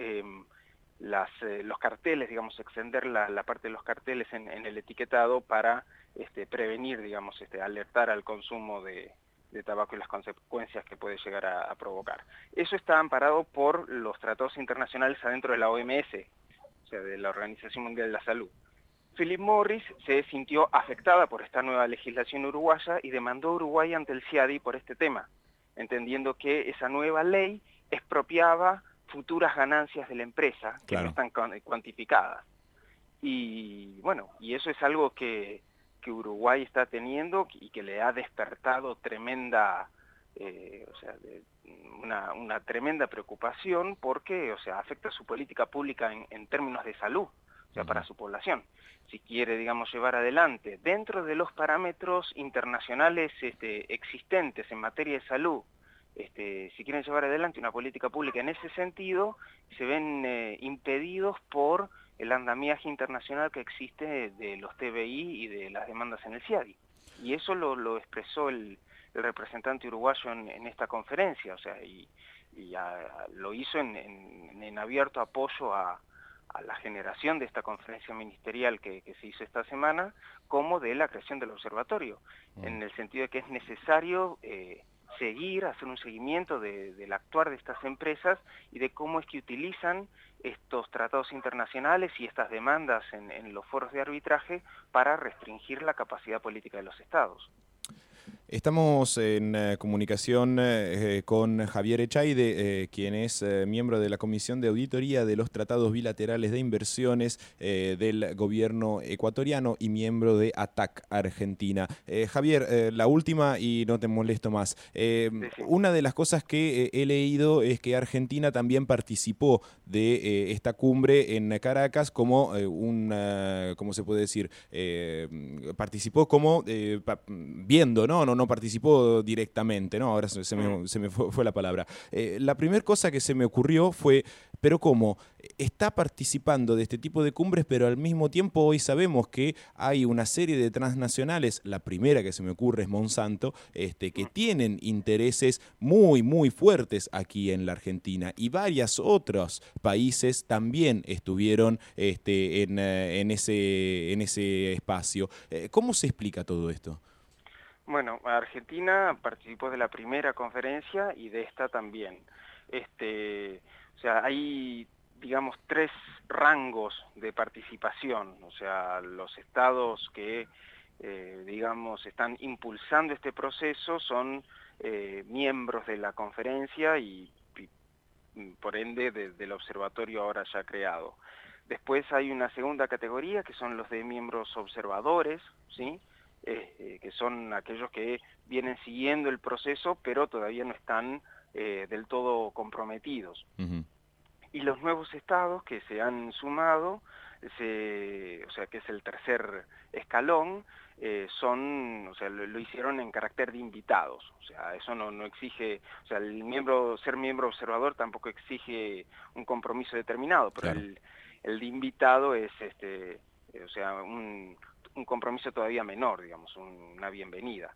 los carteles, digamos, extender la parte de los carteles en el etiquetado para prevenir, digamos, alertar al consumo de tabaco y las consecuencias que puede llegar a provocar. Eso está amparado por los tratados internacionales adentro de la OMS, o sea, de la Organización Mundial de la Salud. Philip Morris se sintió afectada por esta nueva legislación uruguaya y demandó a Uruguay ante el CIADI por este tema, entendiendo que esa nueva ley expropiaba futuras ganancias de la empresa que no están cuantificadas. Y bueno, y eso es algo que Uruguay está teniendo y que le ha despertado tremenda, una tremenda preocupación porque, o sea, afecta su política pública en términos de salud, o sea, para su población. Si quiere, digamos, llevar adelante dentro de los parámetros internacionales existentes en materia de salud, si quieren llevar adelante una política pública en ese sentido, se ven impedidos por el andamiaje internacional que existe de los TBI y de las demandas en el CIADI. Y eso lo expresó el representante uruguayo en esta conferencia, o sea, lo hizo en abierto apoyo a la generación de esta conferencia ministerial que se hizo esta semana, como de la creación del observatorio, en el sentido de que es necesario hacer un seguimiento del actuar de estas empresas y de cómo es que utilizan estos tratados internacionales y estas demandas en los foros de arbitraje para restringir la capacidad política de los estados. Estamos en comunicación con Javier Echaide, quien es miembro de la Comisión de Auditoría de los Tratados Bilaterales de Inversiones del gobierno ecuatoriano y miembro de ATAC Argentina. Javier, la última y no te molesto más. Una de las cosas que he leído es que Argentina también participó de esta cumbre en Caracas como ¿cómo se puede decir? Participó como viendo, no participó directamente, ¿no? Ahora se me fue la palabra. La primera cosa que se me ocurrió fue, pero ¿cómo? Está participando de este tipo de cumbres, pero al mismo tiempo hoy sabemos que hay una serie de transnacionales, la primera que se me ocurre es Monsanto, que tienen intereses muy, muy fuertes aquí en la Argentina, y varios otros países también estuvieron en ese espacio. ¿Cómo se explica todo esto? Bueno, Argentina participó de la primera conferencia y de esta también. O sea, hay, digamos, 3 rangos de participación. O sea, los estados que digamos, están impulsando este proceso son miembros de la conferencia y por ende del observatorio ahora ya creado. Después hay una segunda categoría que son los de miembros observadores, ¿sí? Que son aquellos que vienen siguiendo el proceso pero todavía no están del todo comprometidos. Uh-huh. Y los nuevos estados que se han sumado, o sea, que es el tercer escalón, lo hicieron en carácter de invitados. O sea, eso no exige, o sea, ser miembro observador tampoco exige un compromiso determinado, pero claro. el de invitado es, o sea, un compromiso todavía menor, digamos, una bienvenida.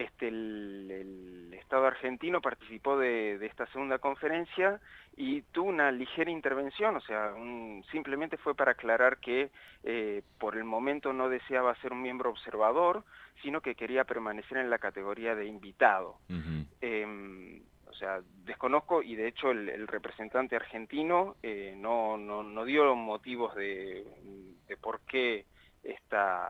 El Estado argentino participó de esta segunda conferencia y tuvo una ligera intervención, o sea, simplemente fue para aclarar que por el momento no deseaba ser un miembro observador, sino que quería permanecer en la categoría de invitado. Uh-huh. O sea, desconozco, y de hecho el representante argentino no dio motivos de por qué esta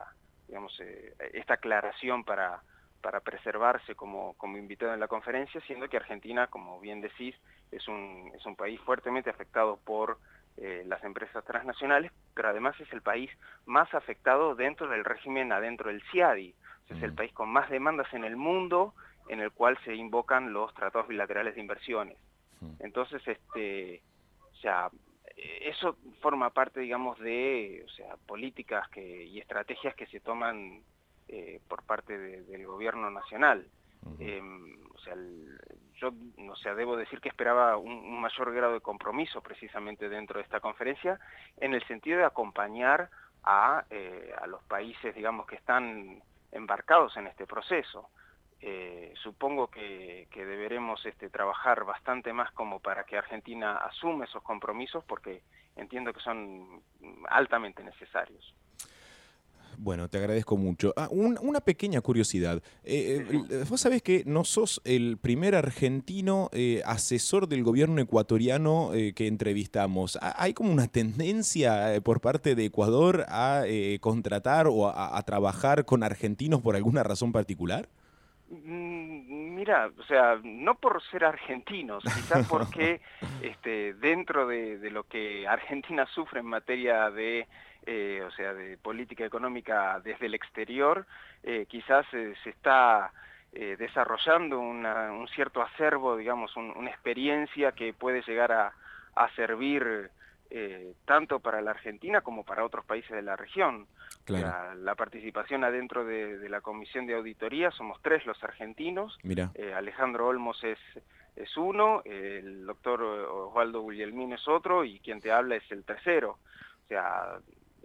aclaración para preservarse como invitado en la conferencia, siendo que Argentina, como bien decís, es un país fuertemente afectado por las empresas transnacionales, pero además es el país más afectado dentro del régimen adentro del CIADI. O sea, es el país con más demandas en el mundo en el cual se invocan los tratados bilaterales de inversiones. Entonces, o sea, eso forma parte, digamos, de, o sea, políticas y estrategias que se toman por parte del gobierno nacional. O sea, yo debo decir que esperaba un mayor grado de compromiso precisamente dentro de esta conferencia, en el sentido de acompañar a los países, digamos, que están embarcados en este proceso. Supongo que deberemos trabajar bastante más como para que Argentina asuma esos compromisos, porque entiendo que son altamente necesarios. Bueno, te agradezco mucho. Una pequeña curiosidad. Vos sabés que no sos el primer argentino asesor del gobierno ecuatoriano que entrevistamos. ¿Hay como una tendencia por parte de Ecuador a contratar o a trabajar con argentinos por alguna razón particular? Mira, o sea, no por ser argentinos, quizás porque dentro de lo que Argentina sufre en materia de política económica desde el exterior, quizás se está desarrollando un cierto acervo, digamos, una experiencia que puede llegar a servir tanto para la Argentina como para otros países de la región. Claro. La participación adentro de la Comisión de Auditoría, somos 3 los argentinos. Mira. Alejandro Olmos es uno, el doctor Osvaldo Guglielmín es otro, y quien te habla es el tercero. O sea,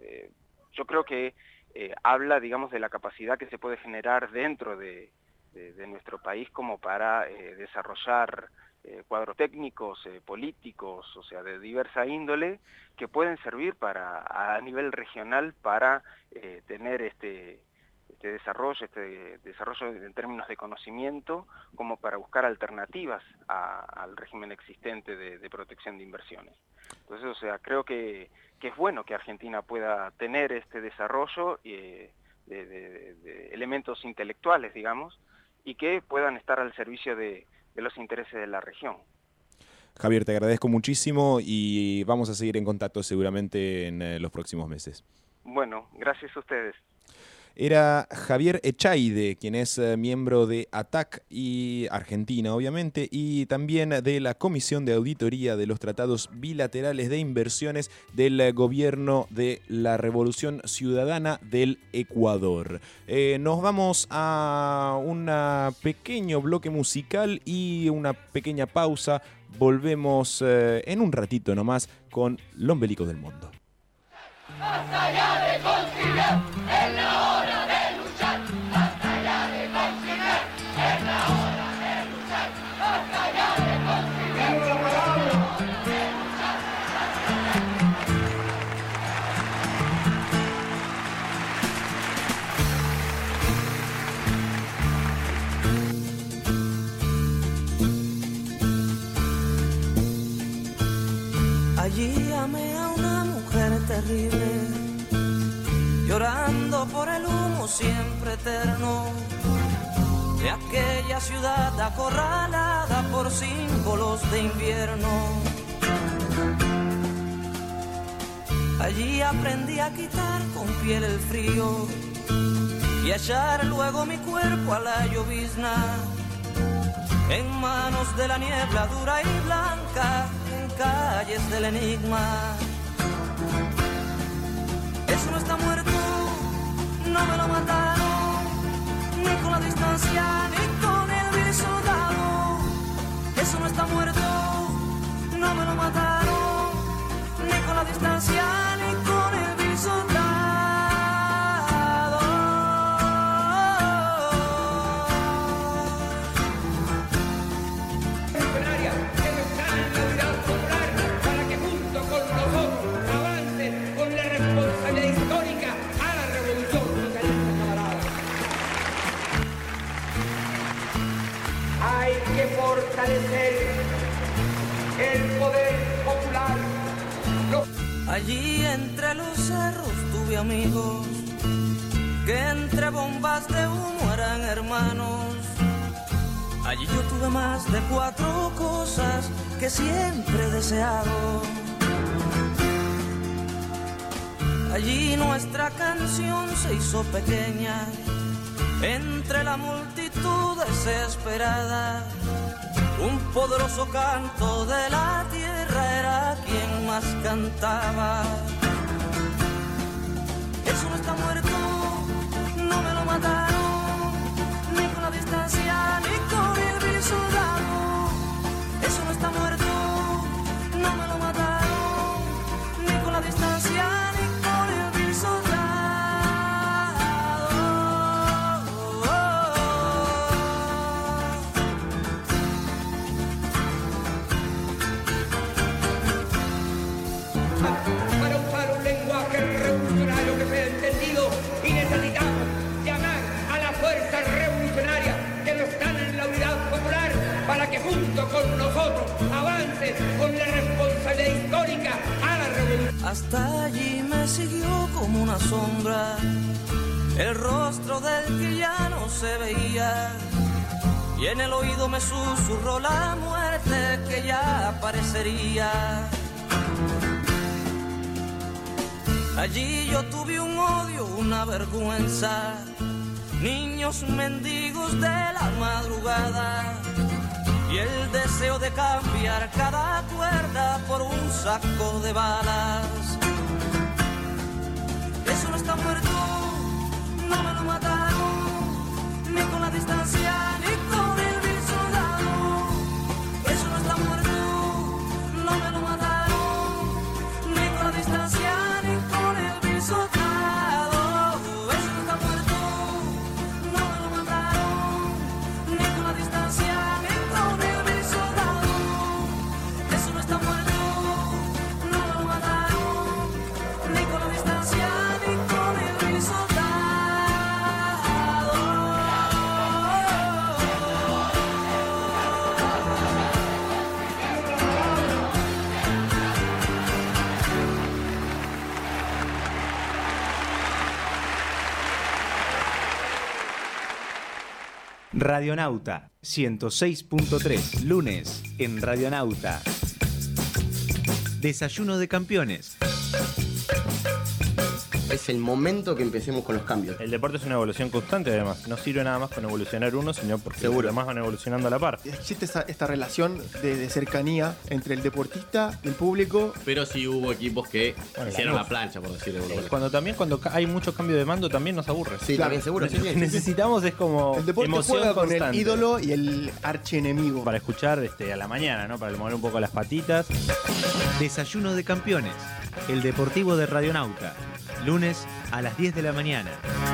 yo creo que habla, digamos, de la capacidad que se puede generar dentro de nuestro país como para desarrollar cuadros técnicos, políticos, o sea, de diversa índole, que pueden servir a nivel regional para tener este desarrollo en términos de conocimiento, como para buscar alternativas al régimen existente de protección de inversiones. Entonces, o sea, creo que es bueno que Argentina pueda tener este desarrollo de elementos intelectuales, digamos, y que puedan estar al servicio de los intereses de la región. Javier, te agradezco muchísimo y vamos a seguir en contacto seguramente en los próximos meses. Bueno, gracias a ustedes. Era Javier Echaide, quien es miembro de ATAC y Argentina, obviamente, y también de la Comisión de Auditoría de los Tratados Bilaterales de Inversiones del Gobierno de la Revolución Ciudadana del Ecuador. Nos vamos a un pequeño bloque musical y una pequeña pausa. Volvemos en un ratito nomás con L'Ombelico del Mundo. Basta ya de conciliar, es la hora de luchar. Basta ya de conciliar, es la hora de luchar. Basta ya de conciliar, es la hora de luchar. Allí amé a una mujer terrible. llorando por el humo siempre eterno de aquella ciudad acorralada por símbolos de invierno. Allí aprendí a quitar con piel el frío y a echar luego mi cuerpo a la llovizna, en manos de la niebla dura y blanca, en calles del enigma. Eso no está muerto, no me lo mataron, ni con la distancia, ni con el vil soldado. Eso no está muerto, no me lo mataron, ni con la distancia, ni con el vil soldado. Fortalecer el poder popular. Allí entre los cerros tuve amigos que entre bombas de humo eran hermanos. Allí yo tuve más de 4 cosas que siempre he deseado. Allí nuestra canción se hizo pequeña entre la multitud desesperada. Un poderoso canto de la tierra era quien más cantaba. Eso no está muerto, no me lo mataron, ni con la distancia, ni con el vil soldado. Eso no está muerto, no me lo mataron, ni con la distancia, ni con el vil soldado. Para usar un lenguaje revolucionario que sea entendido, y necesitamos llamar a las fuerzas revolucionarias que no están en la unidad popular para que junto con nosotros avancen con la responsabilidad histórica a la revolución. Hasta allí me siguió como una sombra el rostro del que ya no se veía, y en el oído me susurró la muerte que ya aparecería. Allí yo tuve un odio, una vergüenza, niños mendigos de la madrugada, y el deseo de cambiar cada cuerda por un saco de balas. Eso no está muerto, no me lo mataron, ni con la distancia, ni con el vil soldado. Eso no está muerto, no me lo mataron, ni con la distancia, ni con el vil soldado. Eso no está muerto, no me lo mataron, ni con la distancia, ni con el vil soldado. Eso no está muerto, no me lo mataron, ni con la distancia, ni con el vil soldado. Radionauta 106.3, lunes en Radionauta. Desayuno de campeones. Es el momento que empecemos con los cambios. El deporte es una evolución constante, además. No sirve nada más con evolucionar uno, sino porque los demás van evolucionando a la par. Existe esta relación de cercanía entre el deportista y el público. Pero sí hubo equipos que hicieron la plancha, por decirlo de alguna manera. Cuando hay mucho cambio de mando, también nos aburre. Sí, claro, también seguro. Lo que necesitamos es como el deporte emoción juega con constante. el ídolo y el archienemigo. Para escuchar a la mañana, ¿no? Para mover un poco las patitas. Desayuno de campeones. El deportivo de Radionauta. Lunes a las 10 de la mañana.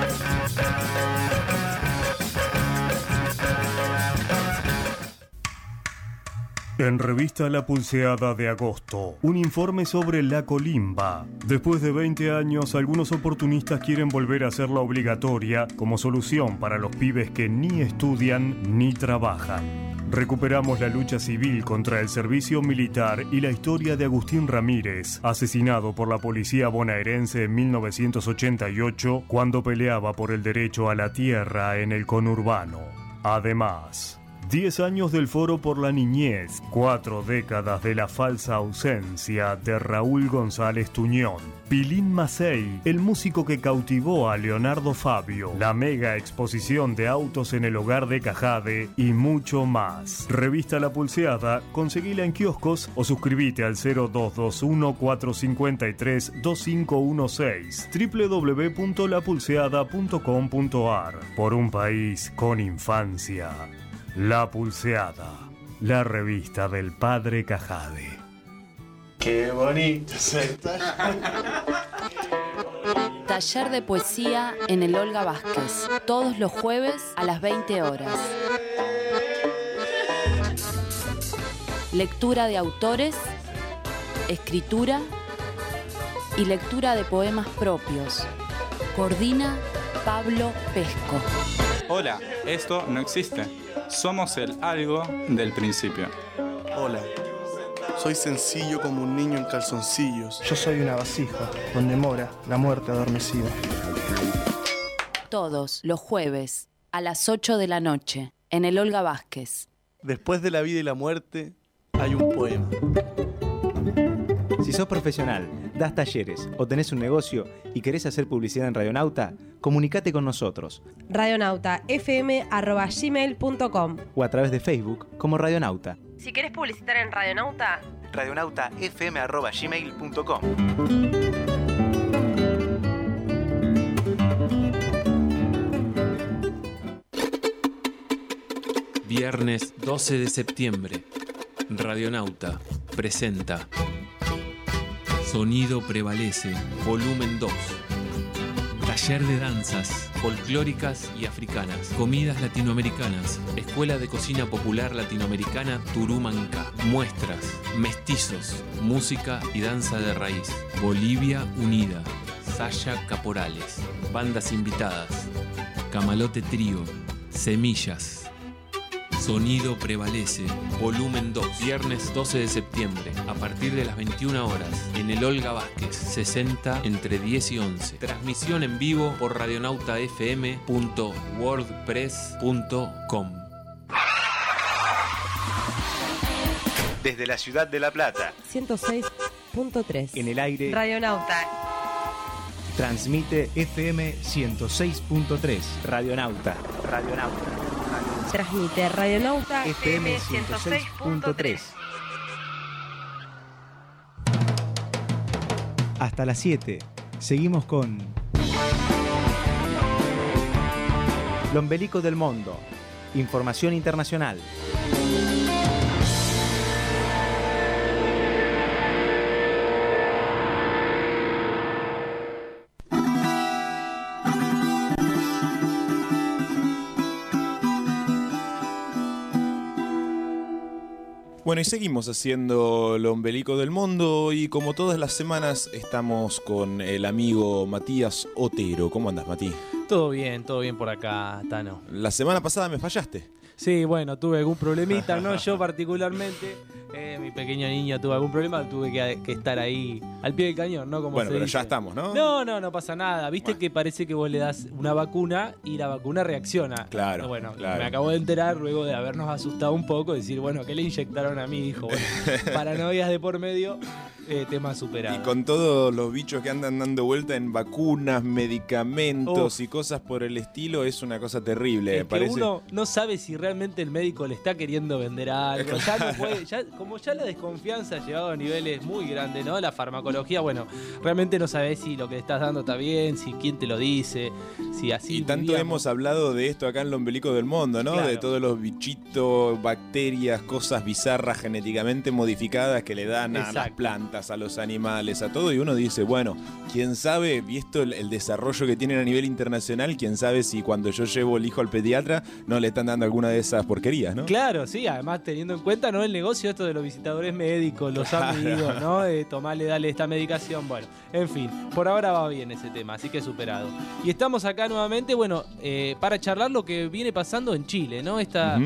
En revista La Pulseada de agosto, un informe sobre la colimba. Después de 20 años, algunos oportunistas quieren volver a hacerla obligatoria como solución para los pibes que ni estudian ni trabajan. Recuperamos la lucha civil contra el servicio militar y la historia de Agustín Ramírez, asesinado por la policía bonaerense en 1988 cuando peleaba por el derecho a la tierra en el conurbano. Además, 10 años del Foro por la Niñez, 4 décadas de la falsa ausencia de Raúl González Tuñón, Pilín Macei, el músico que cautivó a Leonardo Fabio, la mega exposición de autos en el hogar de Cajade y mucho más. Revista La Pulseada, conseguila en kioscos o suscríbete al 0221-453-2516 www.lapulseada.com.ar. Por un país con infancia. La Pulseada, la revista del padre Cajade. Qué bonito se Taller de poesía en el Olga Vázquez, todos los jueves a las 20 horas. Lectura de autores, escritura y lectura de poemas propios. Coordina Pablo Pesco. Hola, esto no existe. Somos el algo del principio. Hola, soy sencillo como un niño en calzoncillos. Yo soy una vasija donde mora la muerte adormecida. Todos los jueves a las 8 de la noche en el Olga Vázquez. Después de la vida y la muerte hay un poema. Si sos profesional, das talleres o tenés un negocio y querés hacer publicidad en Radionauta, comunicate con nosotros. radionautafm@gmail.com O a través de Facebook como Radionauta. Si querés publicitar en Radionauta, radionautafm@gmail.com. Viernes 12 de septiembre. Radionauta presenta Sonido Prevalece, volumen 2. Taller de danzas folclóricas y africanas, comidas latinoamericanas, Escuela de Cocina Popular Latinoamericana Turumanca, muestras, mestizos, música y danza de raíz, Bolivia Unida, Saya Caporales, bandas invitadas, Camalote Trío, Semillas. Sonido Prevalece, volumen 2, viernes 12 de septiembre, a partir de las 21 horas, en el Olga Vázquez, 60 entre 10 y 11. Transmisión en vivo por radionautafm.wordpress.com. Desde la ciudad de La Plata, 106.3. en el aire, Radionauta. transmite FM 106.3. Radionauta. Transmite Radionauta FM 106.3. Hasta las 7. Seguimos con L'Ombelico del Mundo. Información internacional. Bueno, y seguimos haciendo Lo Ombelico del Mundo y como todas las semanas estamos con el amigo Matías Otero. ¿Cómo andas, Mati? Todo bien por acá, Tano. La semana pasada me fallaste. Sí, bueno, tuve algún problemita, no yo particularmente. Mi pequeño niño tuvo algún problema, tuve que estar ahí al pie del cañón, ¿no? Como bueno, se pero dice. Ya estamos, ¿no? No pasa nada. Viste que parece que vos le das una vacuna y la vacuna reacciona. Claro. Bueno, claro. Me acabo de enterar luego de habernos asustado un poco, decir, bueno, ¿qué le inyectaron a mi hijo? Bueno, paranoias de por medio, tema superado. Y con todos los bichos que andan dando vuelta en vacunas, medicamentos y cosas por el estilo, es una cosa terrible. Es que uno no sabe si realmente el médico le está queriendo vender algo. Ya no puede, como ya la desconfianza ha llegado a niveles muy grandes, ¿no? La farmacología, bueno, realmente no sabes si lo que le estás dando está bien, si quién te lo dice, si así. Y tanto hemos hablado de esto acá en Lo Ombelico del Mundo, ¿no? Claro. De todos los bichitos, bacterias, cosas bizarras genéticamente modificadas que le dan a las plantas, a los animales, a todo. Y uno dice, bueno, quién sabe, visto el desarrollo que tienen a nivel internacional, quién sabe si cuando yo llevo el hijo al pediatra no le están dando alguna de esas porquerías, ¿no? Claro, sí, además teniendo en cuenta, ¿no? El negocio esto de los visitadores médicos, los amigos, ¿no? Tomarle, dale esta medicación, bueno, en fin, por ahora va bien ese tema, así que superado. Y estamos acá nuevamente, bueno, para charlar lo que viene pasando en Chile, ¿no? Esta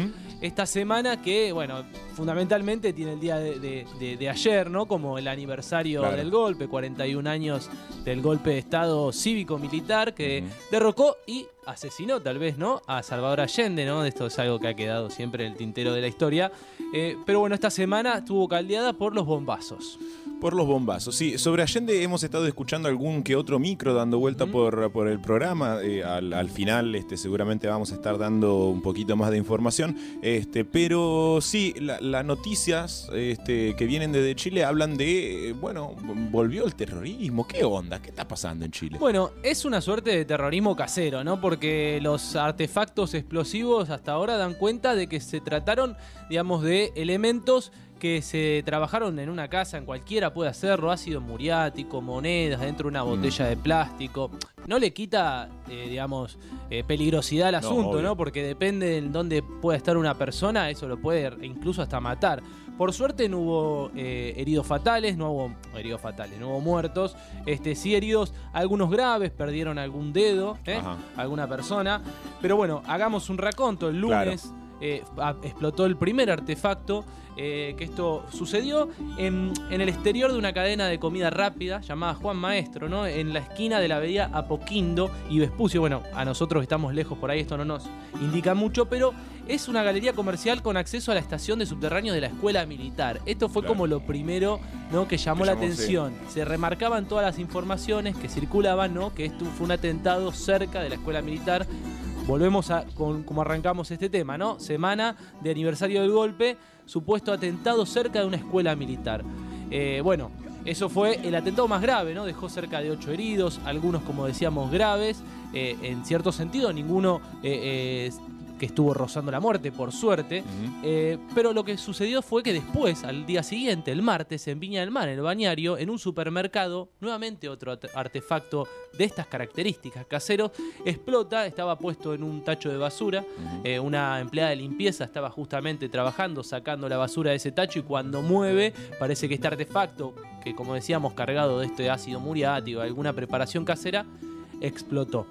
esta semana que, bueno, fundamentalmente tiene el día de ayer, ¿no? Como el aniversario del golpe, 41 años del golpe de Estado cívico-militar que derrocó y asesinó, tal vez, ¿no? A Salvador Allende, ¿no? Esto es algo que ha quedado siempre en el tintero de la historia. Pero bueno, esta semana estuvo caldeada por los bombazos. Por los bombazos, sí. Sobre Allende hemos estado escuchando algún que otro micro dando vuelta por el programa. Al final seguramente vamos a estar dando un poquito más de información. Pero sí, las noticias que vienen desde Chile hablan de, bueno, volvió el terrorismo. ¿Qué onda? ¿Qué está pasando en Chile? Bueno, es una suerte de terrorismo casero, ¿no? Porque los artefactos explosivos hasta ahora dan cuenta de que se trataron, digamos, de elementos que se trabajaron en una casa, en cualquiera puede hacerlo, ácido muriático, monedas dentro de una botella de plástico. No le quita, digamos, peligrosidad al asunto, ¿no? Porque depende de dónde pueda estar una persona, eso lo puede incluso hasta matar. Por suerte no hubo heridos fatales, no hubo muertos. Sí heridos, algunos graves, perdieron algún dedo, alguna persona. Pero bueno, hagamos un raconto. El lunes explotó el primer artefacto, que esto sucedió en el exterior de una cadena de comida rápida llamada Juan Maestro, ¿no? En la esquina de la avenida Apoquindo y Vespucio. Bueno, a nosotros que estamos lejos por ahí esto no nos indica mucho, pero es una galería comercial con acceso a la estación de subterráneos de la escuela militar. Esto fue como lo primero, ¿no? que llamó la atención. Se remarcaban todas las informaciones que circulaban, ¿no? Que esto fue un atentado cerca de la escuela militar. Volvemos como arrancamos este tema, ¿no? Semana de aniversario del golpe, supuesto atentado cerca de una escuela militar. Bueno, eso fue el atentado más grave, ¿no? Dejó cerca de 8 heridos, algunos, como decíamos, graves. En cierto sentido, ninguno que estuvo rozando la muerte, por suerte. Pero lo que sucedió fue que después, al día siguiente, el martes, en Viña del Mar, en el Bañario, en un supermercado, nuevamente otro artefacto de estas características, casero, explota. Estaba puesto en un tacho de basura. Una empleada de limpieza estaba justamente trabajando, sacando la basura de ese tacho, y cuando mueve, parece que este artefacto, que como decíamos, cargado de este ácido muriático, alguna preparación casera, explotó.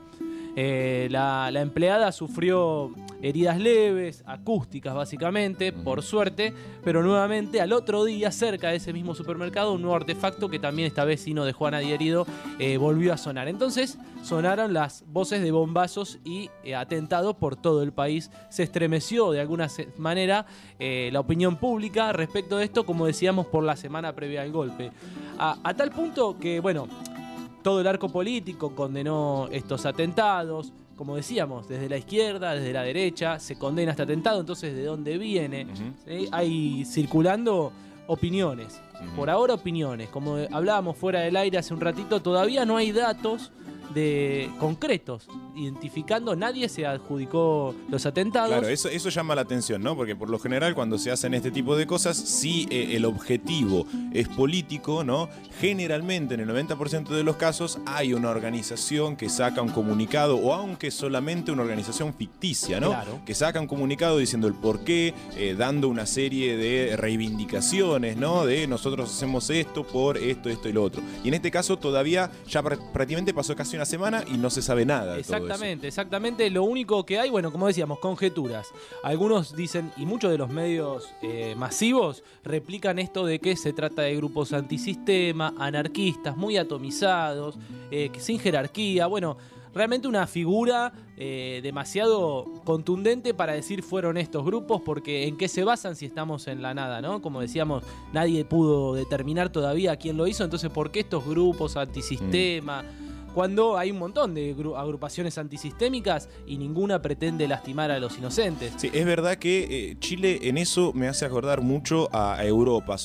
La empleada sufrió heridas leves, acústicas básicamente, por suerte, pero nuevamente al otro día, cerca de ese mismo supermercado, un nuevo artefacto que también esta vez sí no dejó a nadie herido, volvió a sonar. Entonces sonaron las voces de bombazos y atentados por todo el país. Se estremeció de alguna manera la opinión pública respecto de esto, como decíamos, por la semana previa al golpe. A tal punto que, bueno, todo el arco político condenó estos atentados. Como decíamos, desde la izquierda, desde la derecha, se condena este atentado. Entonces, ¿de dónde viene? ¿Sí? Hay circulando opiniones. Por ahora, opiniones. Como hablábamos fuera del aire hace un ratito, todavía no hay datos concretos identificando. Nadie se adjudicó los atentados. Claro, eso llama la atención, ¿no? Porque por lo general, cuando se hacen este tipo de cosas, si el objetivo es político, ¿no? Generalmente, en el 90% de los casos, hay una organización que saca un comunicado, o aunque solamente una organización ficticia, ¿no? Claro. Que saca un comunicado diciendo el porqué, dando una serie de reivindicaciones, ¿no? De nosotros hacemos esto por esto, esto y lo otro. Y en este caso todavía ya prácticamente pasó casi una semana y no se sabe nada de todo eso. Exactamente. Lo único que hay, bueno, como decíamos, conjeturas. Algunos dicen, y muchos de los medios masivos replican esto de que se trata de grupos antisistema, anarquistas, muy atomizados, sin jerarquía. Bueno, realmente una figura demasiado contundente para decir fueron estos grupos, porque ¿en qué se basan si estamos en la nada, ¿no? Como decíamos, nadie pudo determinar todavía quién lo hizo. Entonces, ¿por qué estos grupos antisistema? Cuando hay un montón de agrupaciones antisistémicas y ninguna pretende lastimar a los inocentes. Sí, es verdad que Chile en eso me hace acordar mucho a Europa,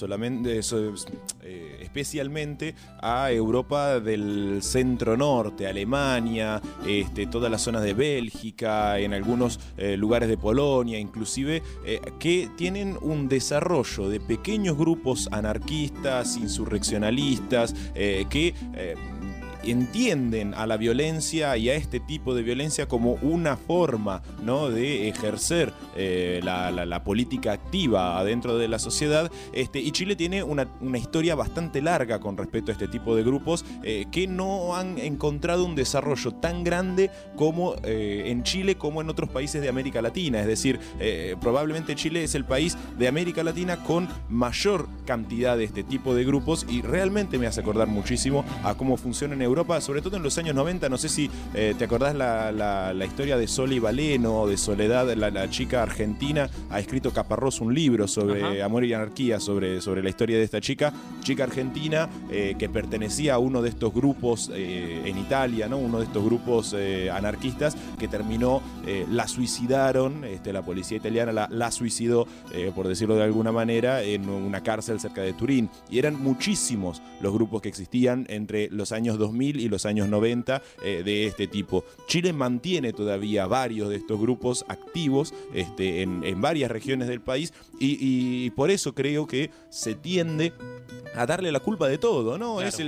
especialmente a Europa del centro-norte, Alemania, todas las zonas de Bélgica, en algunos lugares de Polonia, inclusive, que tienen un desarrollo de pequeños grupos anarquistas, insurreccionalistas, que entienden a la violencia y a este tipo de violencia como una forma, ¿no?, de ejercer la política activa adentro de la sociedad. Y Chile tiene una historia bastante larga con respecto a este tipo de grupos que no han encontrado un desarrollo tan grande como en Chile como en otros países de América Latina. Es decir, probablemente Chile es el país de América Latina con mayor cantidad de este tipo de grupos, y realmente me hace acordar muchísimo a cómo funciona en Europa, sobre todo en los años 90. No sé si te acordás la historia de Sole Valeno, de Soledad, la chica argentina. Ha escrito Caparrós un libro sobre amor y anarquía, sobre la historia de esta chica argentina que pertenecía a uno de estos grupos en Italia, ¿no?, uno de estos grupos anarquistas que terminó, la suicidaron, la policía italiana la suicidó, por decirlo de alguna manera, en una cárcel cerca de Turín. Y eran muchísimos los grupos que existían entre los años 2000 y los años 90 de este tipo. Chile mantiene todavía varios de estos grupos activos en varias regiones del país, y por eso creo que se tiende a darle la culpa de todo, ¿no? Claro.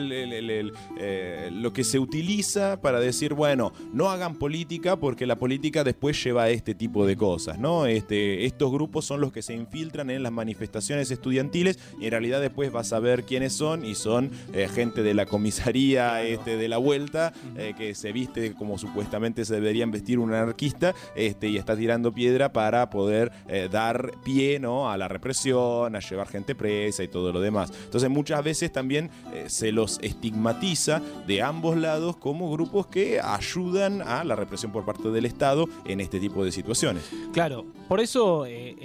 Es lo que se utiliza para decir, bueno, no hagan política porque la política después lleva a este tipo de cosas, ¿no? Estos grupos son los que se infiltran en las manifestaciones estudiantiles, y en realidad después vas a ver quiénes son, y son gente de la comisaría de la Vuelta, que se viste como supuestamente se deberían vestir un anarquista, y está tirando piedra para poder dar pie, ¿no?, a la represión, a llevar gente presa y todo lo demás. Entonces muchas veces también se los estigmatiza de ambos lados como grupos que ayudan a la represión por parte del Estado en este tipo de situaciones. Claro, por eso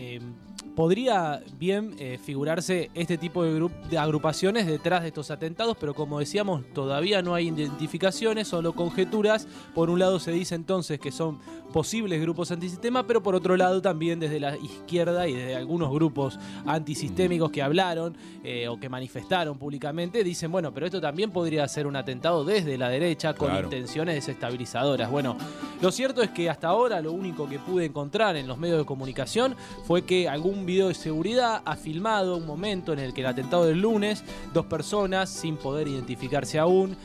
podría bien figurarse este tipo de agrupaciones detrás de estos atentados, pero como decíamos, todavía no hay identificaciones, solo conjeturas. Por un lado se dice entonces que son posibles grupos antisistema, pero por otro lado también desde la izquierda y desde algunos grupos antisistémicos que hablaron o que manifestaron públicamente, dicen, bueno, pero esto también podría ser un atentado desde la derecha con intenciones desestabilizadoras. Bueno, lo cierto es que hasta ahora lo único que pude encontrar en los medios de comunicación fue que algún video de seguridad ha filmado un momento en el que el atentado del lunes, 2 personas sin poder identificarse aún,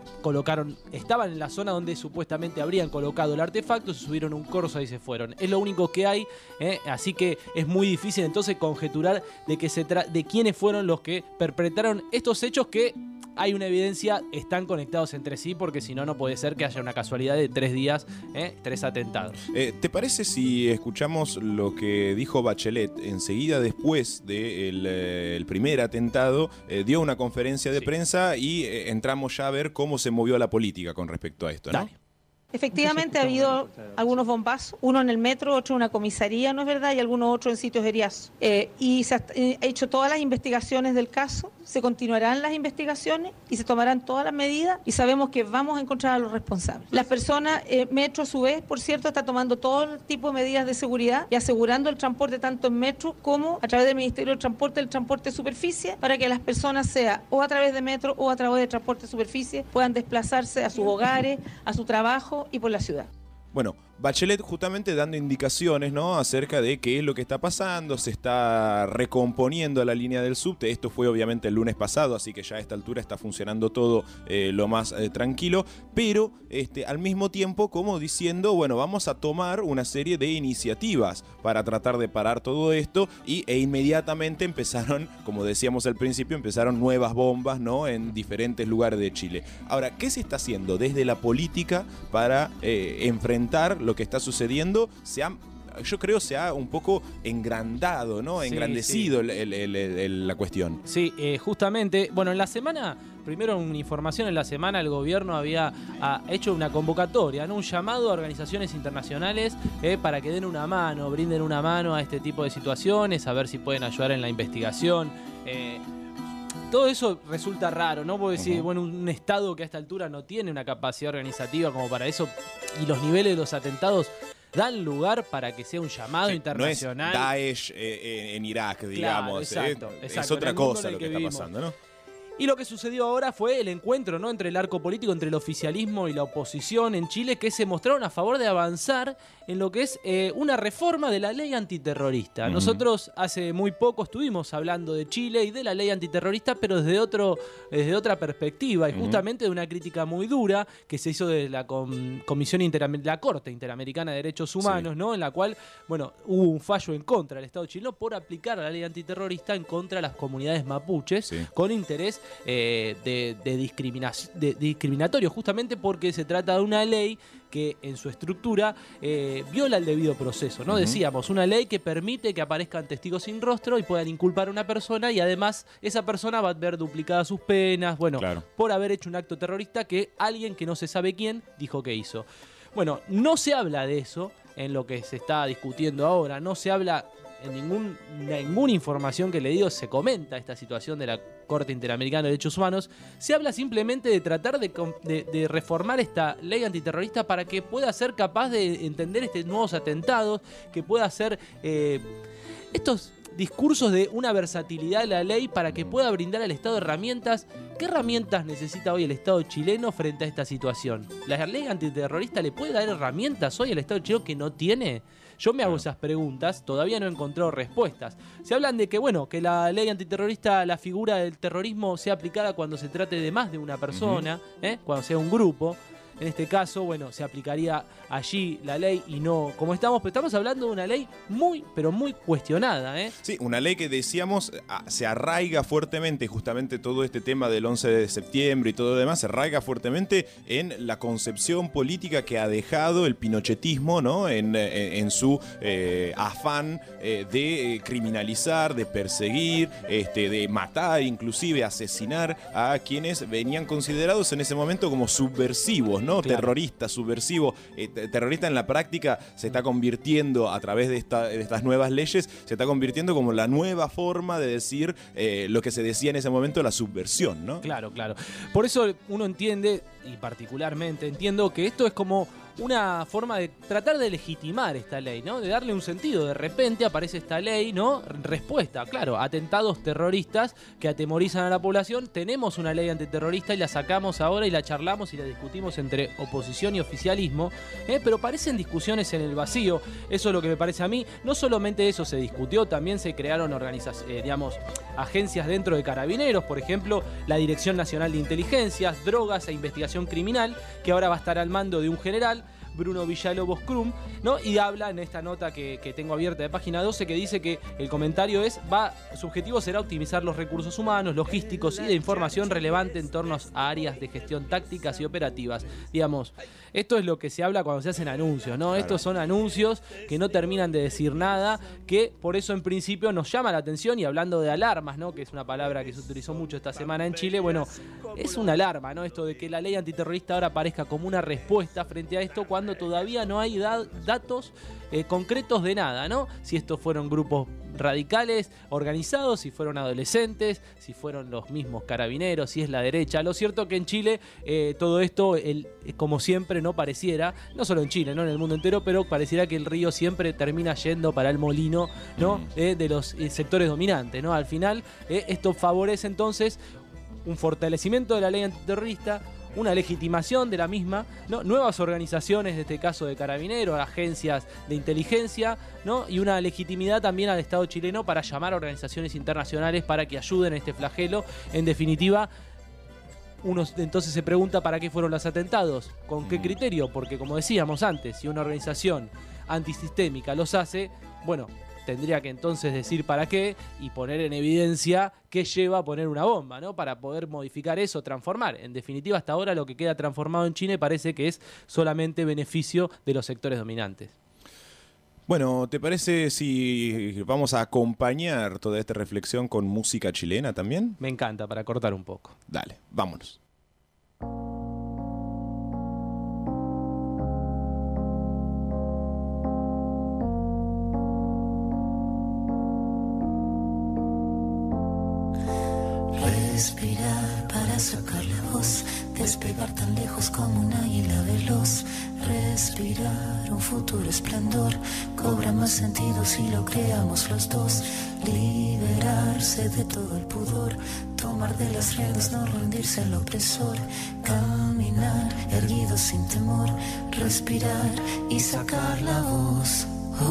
estaban en la zona donde supuestamente habrían colocado el artefacto, se subieron a un Corsa y se fueron. Es lo único que hay, así que es muy difícil entonces conjeturar de quiénes fueron los que perpetraron estos hechos que hay una evidencia, están conectados entre sí, porque si no, no puede ser que haya una casualidad de 3 días, 3 atentados. ¿Te parece si escuchamos lo que dijo Bachelet enseguida después del primer atentado? Dio una conferencia de prensa y entramos ya a ver cómo se movió la política con respecto a esto, ¿no? Dale. Efectivamente ha habido algunos bombazos, uno en el metro, otro en una comisaría, ¿no es verdad? Y algunos otros en sitios heriazos. Y se han hecho todas las investigaciones del caso, se continuarán las investigaciones y se tomarán todas las medidas, y sabemos que vamos a encontrar a los responsables. Las personas, Metro a su vez, por cierto, está tomando todo tipo de medidas de seguridad y asegurando el transporte tanto en Metro como a través del Ministerio del Transporte, el transporte de superficie, para que las personas, sea o a través de Metro o a través de transporte de superficie, puedan desplazarse a sus hogares, a su trabajo y por la ciudad. Bueno, Bachelet justamente dando indicaciones, ¿no?, acerca de qué es lo que está pasando. Se está recomponiendo la línea del subte. Esto fue obviamente el lunes pasado, así que ya a esta altura está funcionando todo lo más tranquilo, pero al mismo tiempo como diciendo, bueno, vamos a tomar una serie de iniciativas para tratar de parar todo esto, e inmediatamente empezaron, como decíamos al principio, empezaron nuevas bombas, ¿no?, en diferentes lugares de Chile. Ahora, ¿qué se está haciendo desde la política para enfrentar lo que está sucediendo? Yo creo se ha un poco engrandado, ¿no? Engrandecido la cuestión. Sí, justamente. Bueno, en la semana, primero una información, en la semana el gobierno había hecho una convocatoria, ¿no?, un llamado a organizaciones internacionales para que den una mano, brinden una mano a este tipo de situaciones, a ver si pueden ayudar en la investigación. Todo eso resulta raro, ¿no? Porque decir, bueno, un Estado que a esta altura no tiene una capacidad organizativa como para eso, y los niveles de los atentados dan lugar para que sea un llamado internacional. No es Daesh en Irak, digamos. Claro, exacto. Es otra cosa lo que está pasando, ¿no? Y lo que sucedió ahora fue el encuentro, ¿no?, entre el arco político, entre el oficialismo y la oposición en Chile, que se mostraron a favor de avanzar en lo que es una reforma de la ley antiterrorista. Nosotros hace muy poco estuvimos hablando de Chile y de la ley antiterrorista, pero desde otra perspectiva, y justamente de una crítica muy dura que se hizo de la la Corte Interamericana de Derechos Humanos, ¿no?, en la cual, bueno, hubo un fallo en contra del Estado chileno por aplicar la ley antiterrorista en contra de las comunidades mapuches, con interés discriminatorio, justamente porque se trata de una ley que en su estructura viola el debido proceso, ¿no? Decíamos, una ley que permite que aparezcan testigos sin rostro y puedan inculpar a una persona, y además esa persona va a ver duplicadas sus penas, bueno, por haber hecho un acto terrorista que alguien que no se sabe quién dijo que hizo. Bueno, no se habla de eso en lo que se está discutiendo ahora, no se habla en ninguna información que le digo, se comenta esta situación de la Corte Interamericana de Derechos Humanos. Se habla simplemente de tratar de reformar esta ley antiterrorista para que pueda ser capaz de entender estos nuevos atentados, que pueda hacer estos discursos de una versatilidad de la ley para que pueda brindar al Estado herramientas. ¿Qué herramientas necesita hoy el Estado chileno frente a esta situación? ¿La ley antiterrorista le puede dar herramientas hoy al Estado chileno que no tiene? Yo me hago esas preguntas, todavía no he encontrado respuestas. Se hablan de que, bueno, que la ley antiterrorista, la figura del terrorismo sea aplicada cuando se trate de más de una persona, cuando sea un grupo. En este caso, bueno, se aplicaría allí la ley y no como estamos, pero estamos hablando de una ley muy, pero muy cuestionada, Sí, una ley que decíamos se arraiga fuertemente, justamente todo este tema del 11 de septiembre y todo lo demás, se arraiga fuertemente en la concepción política que ha dejado el pinochetismo, ¿no?, en su afán de criminalizar, de perseguir, de matar, inclusive asesinar a quienes venían considerados en ese momento como subversivos, ¿no? Claro. Terrorista, subversivo. Terrorista en la práctica se está convirtiendo, a través de estas nuevas leyes, se está convirtiendo como la nueva forma de decir lo que se decía en ese momento, la subversión, ¿no? Claro, claro. Por eso uno entiende, y particularmente entiendo, que esto es como una forma de tratar de legitimar esta ley, ¿no? De darle un sentido. De repente aparece esta ley, ¿no? Respuesta, claro, atentados terroristas que atemorizan a la población. Tenemos una ley antiterrorista y la sacamos ahora y la charlamos y la discutimos entre oposición y oficialismo, pero parecen discusiones en el vacío. Eso es lo que me parece a mí. No solamente eso se discutió, también se crearon agencias dentro de Carabineros, por ejemplo, la Dirección Nacional de Inteligencias, Drogas e Investigación Criminal, que ahora va a estar al mando de un general, Bruno Villalobos Crum, ¿no? Y habla en esta nota que tengo abierta de página 12, que dice que el comentario su objetivo será optimizar los recursos humanos, logísticos y de información relevante en torno a áreas de gestión tácticas y operativas. Digamos, esto es lo que se habla cuando se hacen anuncios, ¿no? Claro. Estos son anuncios que no terminan de decir nada, que por eso en principio nos llama la atención, y hablando de alarmas, ¿no?, que es una palabra que se utilizó mucho esta semana en Chile, bueno, es una alarma, ¿no?, esto de que la ley antiterrorista ahora aparezca como una respuesta frente a esto, cuando todavía no hay datos concretos de nada, ¿no? Si estos fueron grupos radicales organizados, si fueron adolescentes, si fueron los mismos carabineros, si es la derecha. Lo cierto que en Chile todo esto, como siempre, no pareciera, no solo en Chile, no en el mundo entero, pero pareciera que el río siempre termina yendo para el molino, ¿no?, de los sectores dominantes, ¿no? Al final, esto favorece entonces un fortalecimiento de la ley antiterrorista, una legitimación de la misma, ¿no?, nuevas organizaciones, en este caso de Carabineros, agencias de inteligencia, ¿no?, y una legitimidad también al Estado chileno para llamar a organizaciones internacionales para que ayuden en este flagelo. En definitiva, uno entonces se pregunta para qué fueron los atentados, con qué criterio, porque como decíamos antes, si una organización antisistémica los hace, bueno, tendría que entonces decir para qué y poner en evidencia qué lleva a poner una bomba, ¿no?, para poder modificar eso, transformar. En definitiva, hasta ahora lo que queda transformado en Chile parece que es solamente beneficio de los sectores dominantes. Bueno, ¿te parece si vamos a acompañar toda esta reflexión con música chilena también? Me encanta, para cortar un poco. Dale, vámonos. Respirar para sacar la voz, despegar tan lejos como un águila veloz. Respirar, un futuro esplendor, cobra más sentido si lo creamos los dos. Liberarse de todo el pudor, tomar de las riendas, no rendirse al opresor. Caminar, erguido sin temor, respirar y sacar la voz.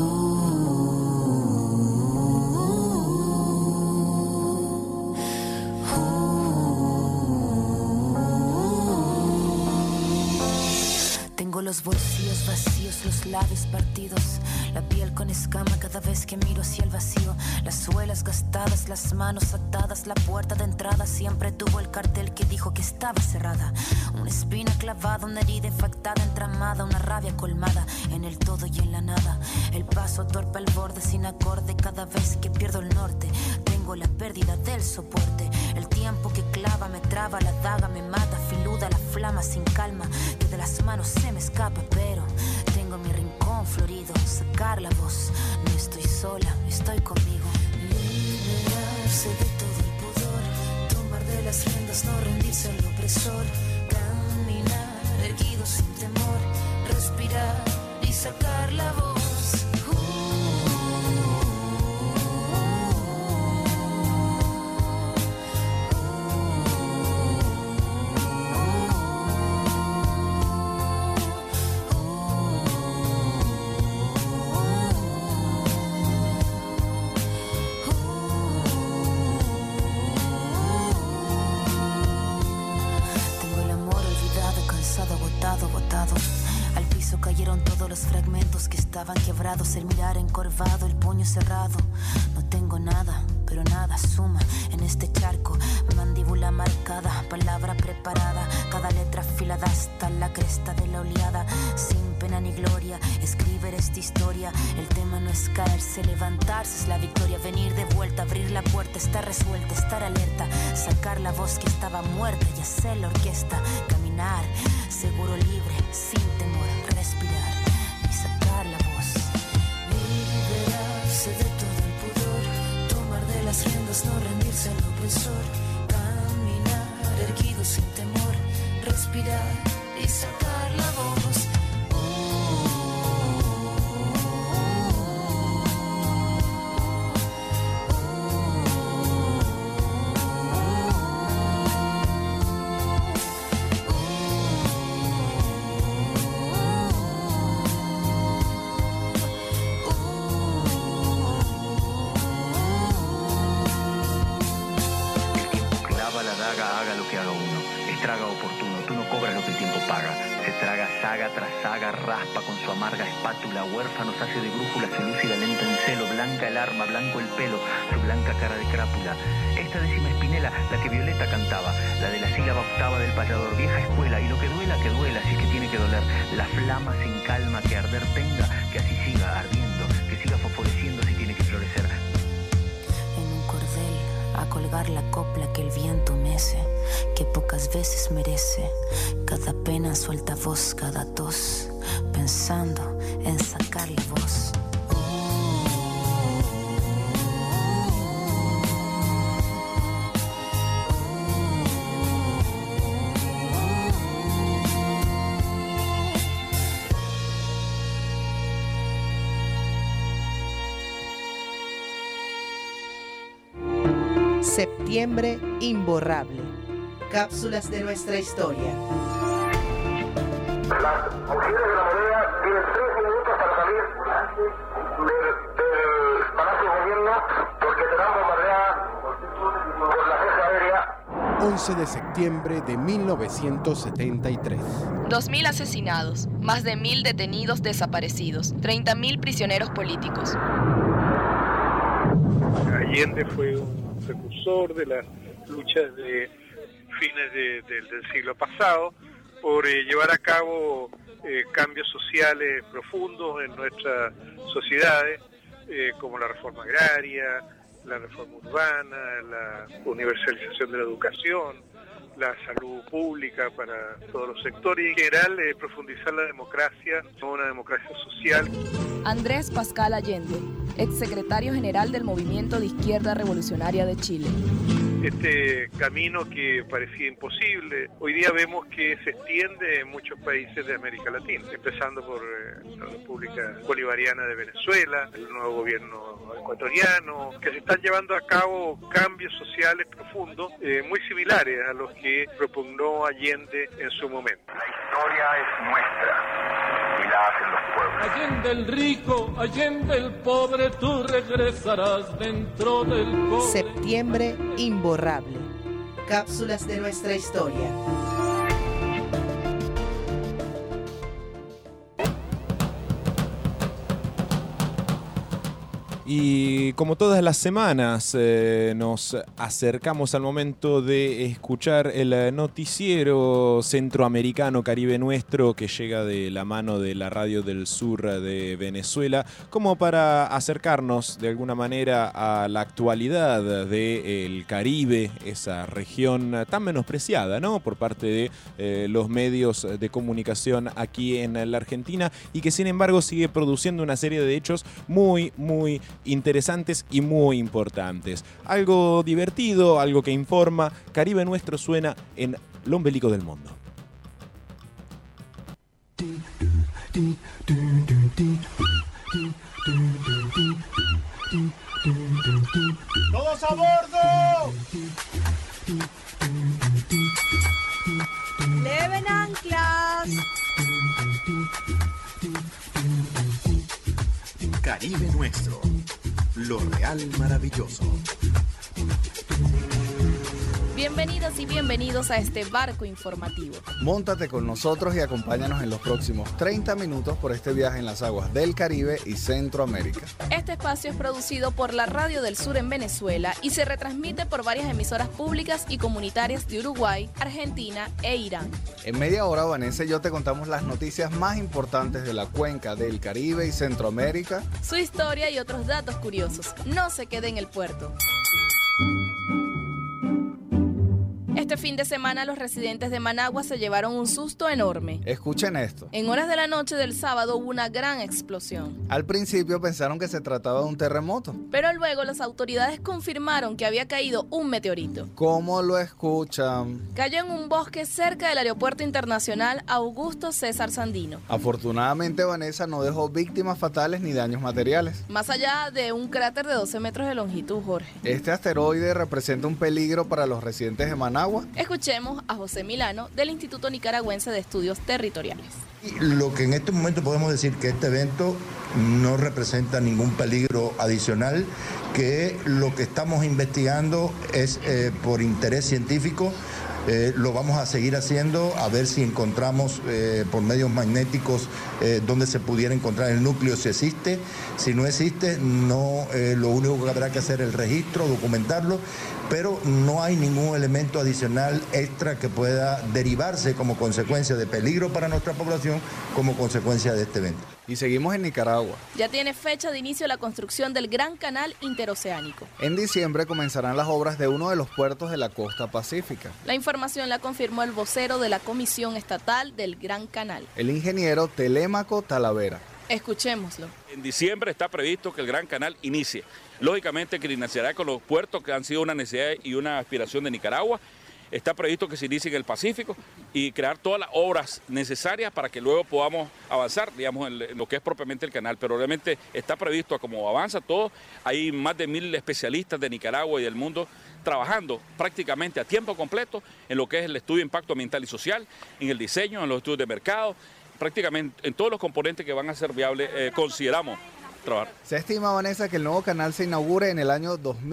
Tengo los bolsillos vacíos, los labios partidos, la piel con escama cada vez que miro hacia el vacío. Las suelas gastadas, las manos atadas, la puerta de entrada siempre tuvo el cartel que dijo que estaba cerrada. Una espina clavada, una herida infectada, entramada, una rabia colmada en el todo y en la nada. El paso torpe al borde, sin acorde, cada vez que pierdo el norte. Tengo la pérdida del soporte, el tiempo que clava me traba, la daga me mata, filuda la flama sin calma, que de las manos se me escapa, pero tengo mi rincón florido, sacar la voz, no estoy sola, estoy conmigo. Liberarse de todo el pudor, tomar de las riendas, no rendirse al opresor. Caminar, erguido sin temor, respirar y sacar la voz. Botado. Al piso cayeron todos los fragmentos que estaban quebrados. El mirar encorvado, el puño cerrado. No tengo nada, pero nada suma en este charco. Mandíbula marcada, palabra preparada, cada letra afilada hasta la cresta de la oleada. Sin pena ni gloria, escribir esta historia. El tema no es caerse, levantarse es la victoria. Venir de vuelta, abrir la puerta, estar resuelta, estar alerta. Sacar la voz que estaba muerta y hacer la orquesta. Caminar, seguro, libre, sin temor, respirar y sacar la voz. Liberarse de todo el pudor, tomar de las riendas, no rendirse al opresor. Caminar, erguido sin temor, respirar y sacar la voz. Haga lo que haga uno, estraga oportuno, tú no cobras lo que el tiempo paga. Se traga saga tras saga, raspa con su amarga espátula, huérfanos hace de brújula, se lúcida lenta en celo, blanca el arma, blanco el pelo, su blanca cara de crápula. Esta décima espinela, la que Violeta cantaba, la de la sílaba octava del payador, vieja escuela, y lo que duela, si es que tiene que doler, la flama sin calma que arder tenga, que así siga ardiendo, que siga fosforeciendo si tiene que florecer. En un cordel, a colgar la copla que el viento mece, que pocas veces merece. Cada pena suelta voz, cada tos, pensando en sacar la voz. Septiembre imborrable. Cápsulas de nuestra historia. Las mujeres de la moneda tienen 3 minutos para salir del Palacio de Gobierno porque serán bombardeadas por la Fuerza Aérea. 11 de septiembre de 1973. 2.000 asesinados, más de 1.000 detenidos desaparecidos, 30.000 prisioneros políticos. Allende fue un precursor de las luchas de fines del siglo pasado por llevar a cabo cambios sociales profundos en nuestras sociedades, como la reforma agraria, la reforma urbana, la universalización de la educación, la salud pública para todos los sectores y en general profundizar la democracia, una democracia social. Andrés Pascal Allende, exsecretario general del Movimiento de Izquierda Revolucionaria de Chile. Este camino que parecía imposible, hoy día vemos que se extiende en muchos países de América Latina, empezando por la República Bolivariana de Venezuela, el nuevo gobierno ecuatoriano, que se están llevando a cabo cambios sociales profundos, muy similares a los que propugnó Allende en su momento. La historia es nuestra y la hacen los pueblos. Allende el rico, allende el pobre, tú regresarás dentro del cobre. Septiembre imborrable. Cápsulas de nuestra historia. Y como todas las semanas nos acercamos al momento de escuchar el noticiero centroamericano Caribe Nuestro, que llega de la mano de la Radio del Sur de Venezuela, como para acercarnos de alguna manera a la actualidad del Caribe, esa región tan menospreciada, ¿no?, por parte de los medios de comunicación aquí en la Argentina, y que sin embargo sigue produciendo una serie de hechos muy interesantes y muy importantes. Algo divertido, algo que informa. Caribe Nuestro suena en Lo Ombelico del Mundo. ¡Todos a bordo! ¡Leven anclas! Caribe Nuestro, lo real maravilloso. Bienvenidas y bienvenidos a este barco informativo. Móntate con nosotros y acompáñanos en los próximos 30 minutos por este viaje en las aguas del Caribe y Centroamérica. Este espacio es producido por la Radio del Sur en Venezuela y se retransmite por varias emisoras públicas y comunitarias de Uruguay, Argentina e Irán. En media hora, Vanessa y yo te contamos las noticias más importantes de la cuenca del Caribe y Centroamérica, su historia y otros datos curiosos. No se quede en el puerto. Este fin de semana los residentes de Managua se llevaron un susto enorme. Escuchen esto. En horas de la noche del sábado hubo una gran explosión. Al principio pensaron que se trataba de un terremoto, pero luego las autoridades confirmaron que había caído un meteorito. ¿Cómo lo escuchan? Cayó en un bosque cerca del Aeropuerto Internacional Augusto César Sandino. Afortunadamente, Vanessa no dejó víctimas fatales ni daños materiales. Más allá de un cráter de 12 metros de longitud, Jorge. Este asteroide representa un peligro para los residentes de Managua. Escuchemos a José Milano del Instituto Nicaragüense de Estudios Territoriales. Lo que en este momento podemos decir que este evento no representa ningún peligro adicional, que lo que estamos investigando es por interés científico. Lo vamos a seguir haciendo, a ver si encontramos por medios magnéticos donde se pudiera encontrar el núcleo, si existe. Si no existe, no, lo único que habrá que hacer es el registro, documentarlo, pero no hay ningún elemento adicional extra que pueda derivarse como consecuencia de peligro para nuestra población, como consecuencia de este evento. Y seguimos en Nicaragua. Ya tiene fecha de inicio la construcción del Gran Canal Interoceánico. En diciembre comenzarán las obras de uno de los puertos de la costa pacífica. La información la confirmó el vocero de la Comisión Estatal del Gran Canal, el ingeniero Telémaco Talavera. Escuchémoslo. En diciembre está previsto que el Gran Canal inicie. Lógicamente que iniciará con los puertos que han sido una necesidad y una aspiración de Nicaragua. Está previsto que se inicie en el Pacífico y crear todas las obras necesarias para que luego podamos avanzar, digamos, en lo que es propiamente el canal. Pero realmente está previsto, como avanza todo, hay más de 1000 especialistas de Nicaragua y del mundo trabajando prácticamente a tiempo completo en lo que es el estudio de impacto ambiental y social, en el diseño, en los estudios de mercado, prácticamente en todos los componentes que van a ser viables, consideramos trabajar. Se estima, Vanessa, que el nuevo canal se inaugure en el año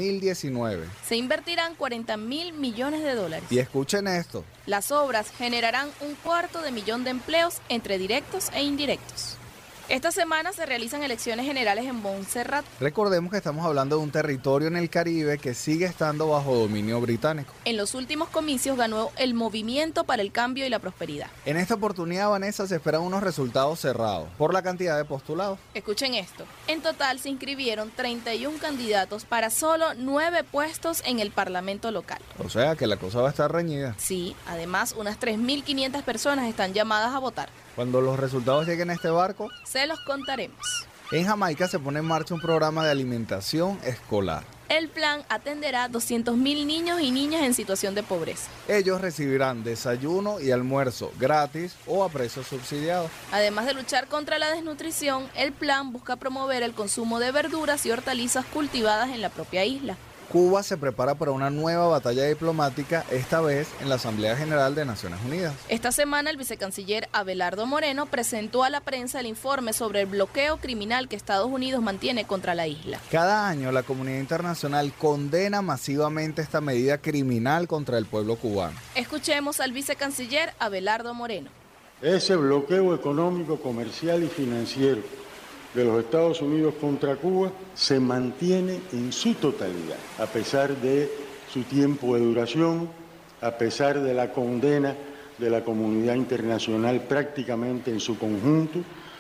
2019. Se invertirán $40.000 millones. Y escuchen esto. Las obras generarán $250.000 de empleos entre directos e indirectos. Esta semana se realizan elecciones generales en Montserrat. Recordemos que estamos hablando de un territorio en el Caribe que sigue estando bajo dominio británico. En los últimos comicios ganó el Movimiento para el Cambio y la Prosperidad. En esta oportunidad, Vanessa, se esperan unos resultados cerrados por la cantidad de postulados. Escuchen esto. En total se inscribieron 31 candidatos para solo 9 puestos en el Parlamento local. O sea que la cosa va a estar reñida. Sí, además unas 3.500 personas están llamadas a votar. Cuando los resultados lleguen a este barco, se los contaremos. En Jamaica se pone en marcha un programa de alimentación escolar. El plan atenderá 200.000 niños y niñas en situación de pobreza. Ellos recibirán desayuno y almuerzo gratis o a precios subsidiados. Además de luchar contra la desnutrición, el plan busca promover el consumo de verduras y hortalizas cultivadas en la propia isla. Cuba se prepara para una nueva batalla diplomática, esta vez en la Asamblea General de Naciones Unidas. Esta semana el vicecanciller Abelardo Moreno presentó a la prensa el informe sobre el bloqueo criminal que Estados Unidos mantiene contra la isla. Cada año la comunidad internacional condena masivamente esta medida criminal contra el pueblo cubano. Escuchemos al vicecanciller Abelardo Moreno. Ese bloqueo económico, comercial y financiero de los Estados Unidos contra Cuba se mantiene en su totalidad, a pesar de su tiempo de duración, a pesar de la condena de la comunidad internacional prácticamente en su conjunto.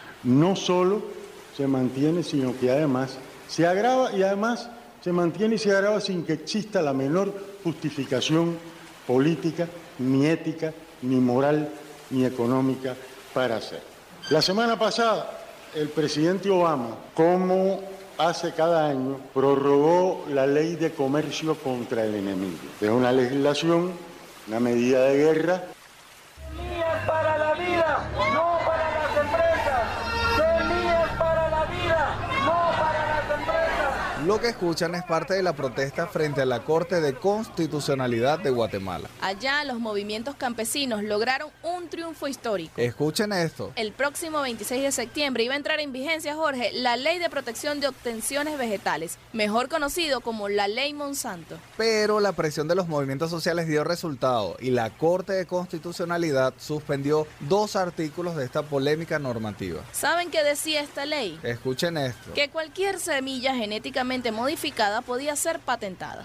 No solo se mantiene, sino que además se agrava y además se mantiene y se agrava sin que exista la menor justificación política, ni ética, ni moral, ni económica para hacer. La semana pasada, el presidente Obama, como hace cada año, prorrogó la ley de comercio contra el enemigo. Es una legislación, una medida de guerra. Semillas para la vida, no para las empresas. Semillas para la vida, no para las empresas. Lo que escuchan es parte de la protesta frente a la Corte de Constitucionalidad de Guatemala. Allá los movimientos campesinos lograron un triunfo histórico. Escuchen esto. El próximo 26 de septiembre iba a entrar en vigencia, Jorge, la Ley de Protección de Obtenciones Vegetales, mejor conocido como la Ley Monsanto. Pero la presión de los movimientos sociales dio resultado y la Corte de Constitucionalidad suspendió 2 artículos de esta polémica normativa. ¿Saben qué decía esta ley? Escuchen esto. Que cualquier semilla genéticamente modificada podía ser patentada.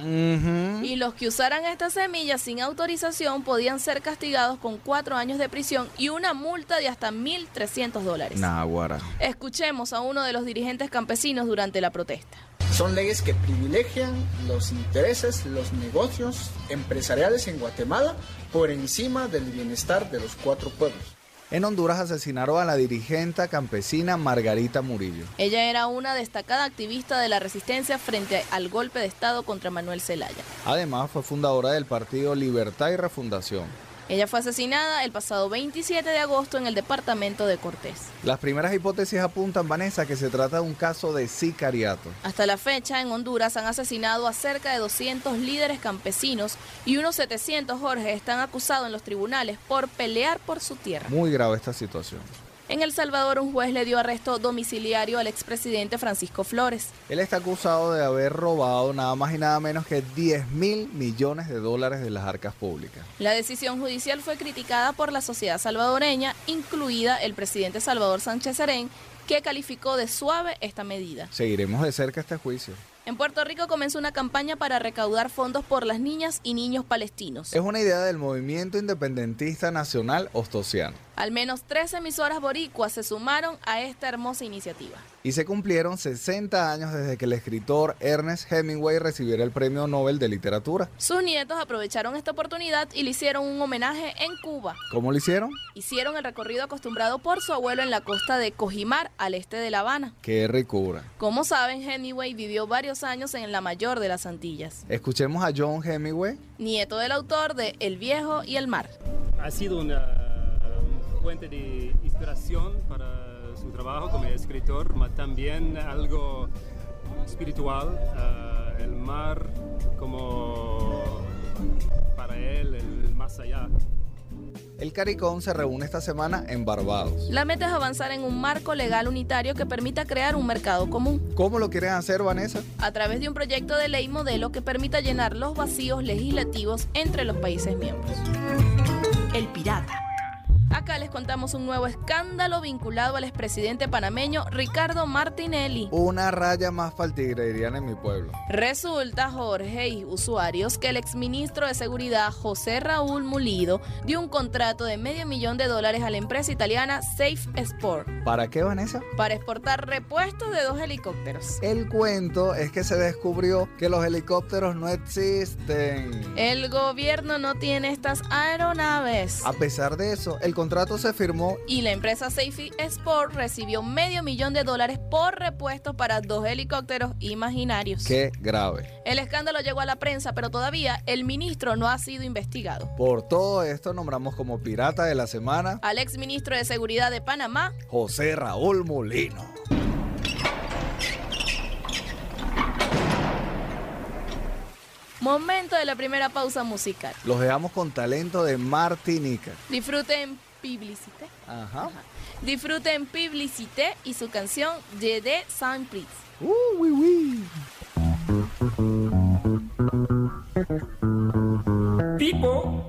Y los que usaran estas semillas sin autorización podían ser castigados con 4 años de prisión y una multa de hasta $1.300. Naguará. Escuchemos a uno de los dirigentes campesinos durante la protesta. Son leyes que privilegian los intereses, los negocios empresariales en Guatemala por encima del bienestar de los 4 pueblos. En Honduras asesinaron a la dirigente campesina Margarita Murillo. Ella era una destacada activista de la resistencia frente al golpe de Estado contra Manuel Zelaya. Además, fue fundadora del partido Libertad y Refundación. Ella fue asesinada el pasado 27 de agosto en el departamento de Cortés. Las primeras hipótesis apuntan, Vanessa, que se trata de un caso de sicariato. Hasta la fecha, en Honduras han asesinado a cerca de 200 líderes campesinos y unos 700, Jorge, están acusados en los tribunales por pelear por su tierra. Muy grave esta situación. En El Salvador, un juez le dio arresto domiciliario al expresidente Francisco Flores. Él está acusado de haber robado nada más y nada menos que $10.000 millones de las arcas públicas. La decisión judicial fue criticada por la sociedad salvadoreña, incluida el presidente Salvador Sánchez Serén, que calificó de suave esta medida. Seguiremos de cerca este juicio. En Puerto Rico comenzó una campaña para recaudar fondos por las niñas y niños palestinos. Es una idea del Movimiento Independentista Nacional Ostosiano. Al menos 3 emisoras boricuas se sumaron a esta hermosa iniciativa. Y se cumplieron 60 años desde que el escritor Ernest Hemingway recibiera el Premio Nobel de Literatura. Sus nietos aprovecharon esta oportunidad y le hicieron un homenaje en Cuba. ¿Cómo lo hicieron? Hicieron el recorrido acostumbrado por su abuelo en la costa de Cojimar, al este de La Habana. ¡Qué ricura! Como saben, Hemingway vivió varios años en la mayor de las Antillas. Escuchemos a John Hemingway, nieto del autor de El Viejo y el Mar. Ha sido una fuente de inspiración para su trabajo como escritor, pero también algo espiritual. El mar como para él el más allá. El CARICOM se reúne esta semana en Barbados. La meta es avanzar en un marco legal unitario que permita crear un mercado común. ¿Cómo lo quieren hacer, Vanessa? A través de un proyecto de ley modelo que permita llenar los vacíos legislativos entre los países miembros. El pirata. Acá les contamos un nuevo escándalo vinculado al expresidente panameño Ricardo Martinelli. Una raya más para el tigre, dirían en mi pueblo. Resulta, Jorge y usuarios, que el exministro de Seguridad José Raúl Mulido dio un contrato de $500,000 a la empresa italiana Safe Sport. ¿Para qué, Vanessa? Para exportar repuestos de 2 helicópteros. El cuento es que se descubrió que los helicópteros no existen. El gobierno no tiene estas aeronaves. A pesar de eso, el contrato contrato se firmó y la empresa Safety Sport recibió $500,000 por repuestos para 2 helicópteros imaginarios. ¡Qué grave! El escándalo llegó a la prensa, pero todavía el ministro no ha sido investigado. Por todo esto nombramos como pirata de la semana al exministro de Seguridad de Panamá, José Raúl Molino. Momento de la primera pausa musical. Los dejamos con talento de Martinica. Disfruten Publicité. Ajá. Disfruten Publicité y su canción Je de Saint-Pris. Oui, oui. Tipo.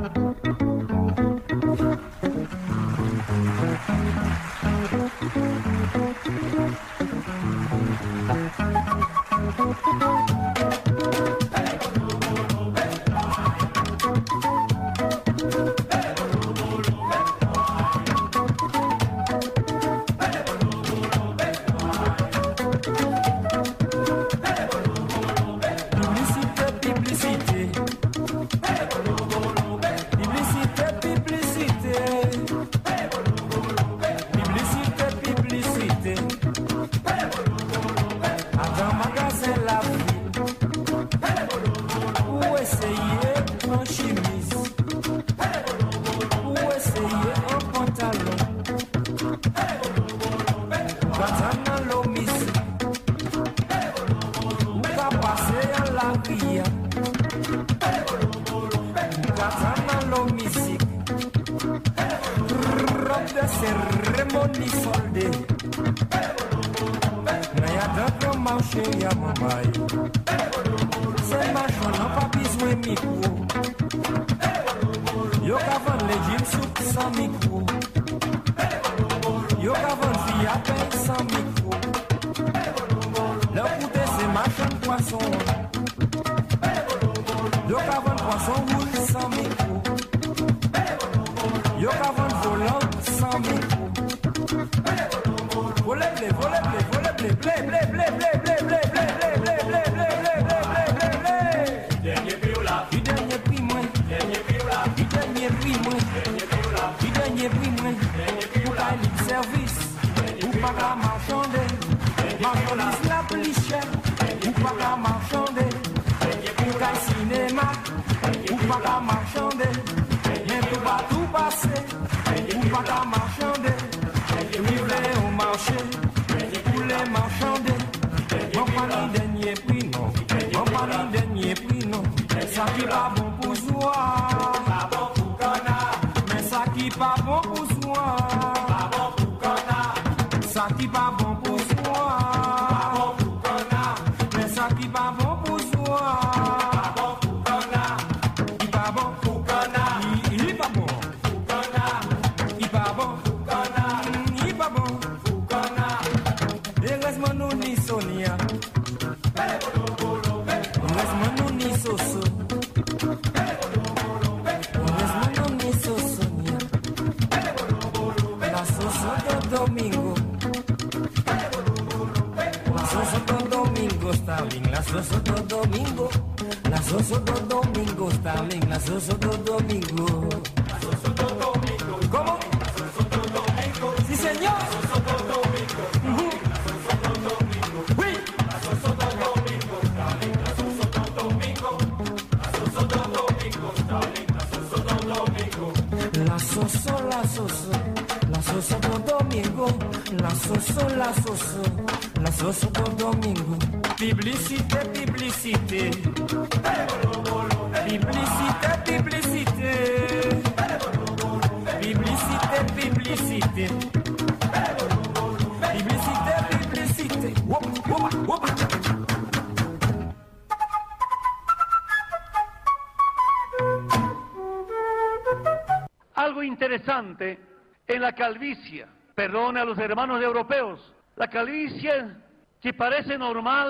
Algo interesante en la calvicie, perdone a los hermanos europeos, la calvicie que parece normal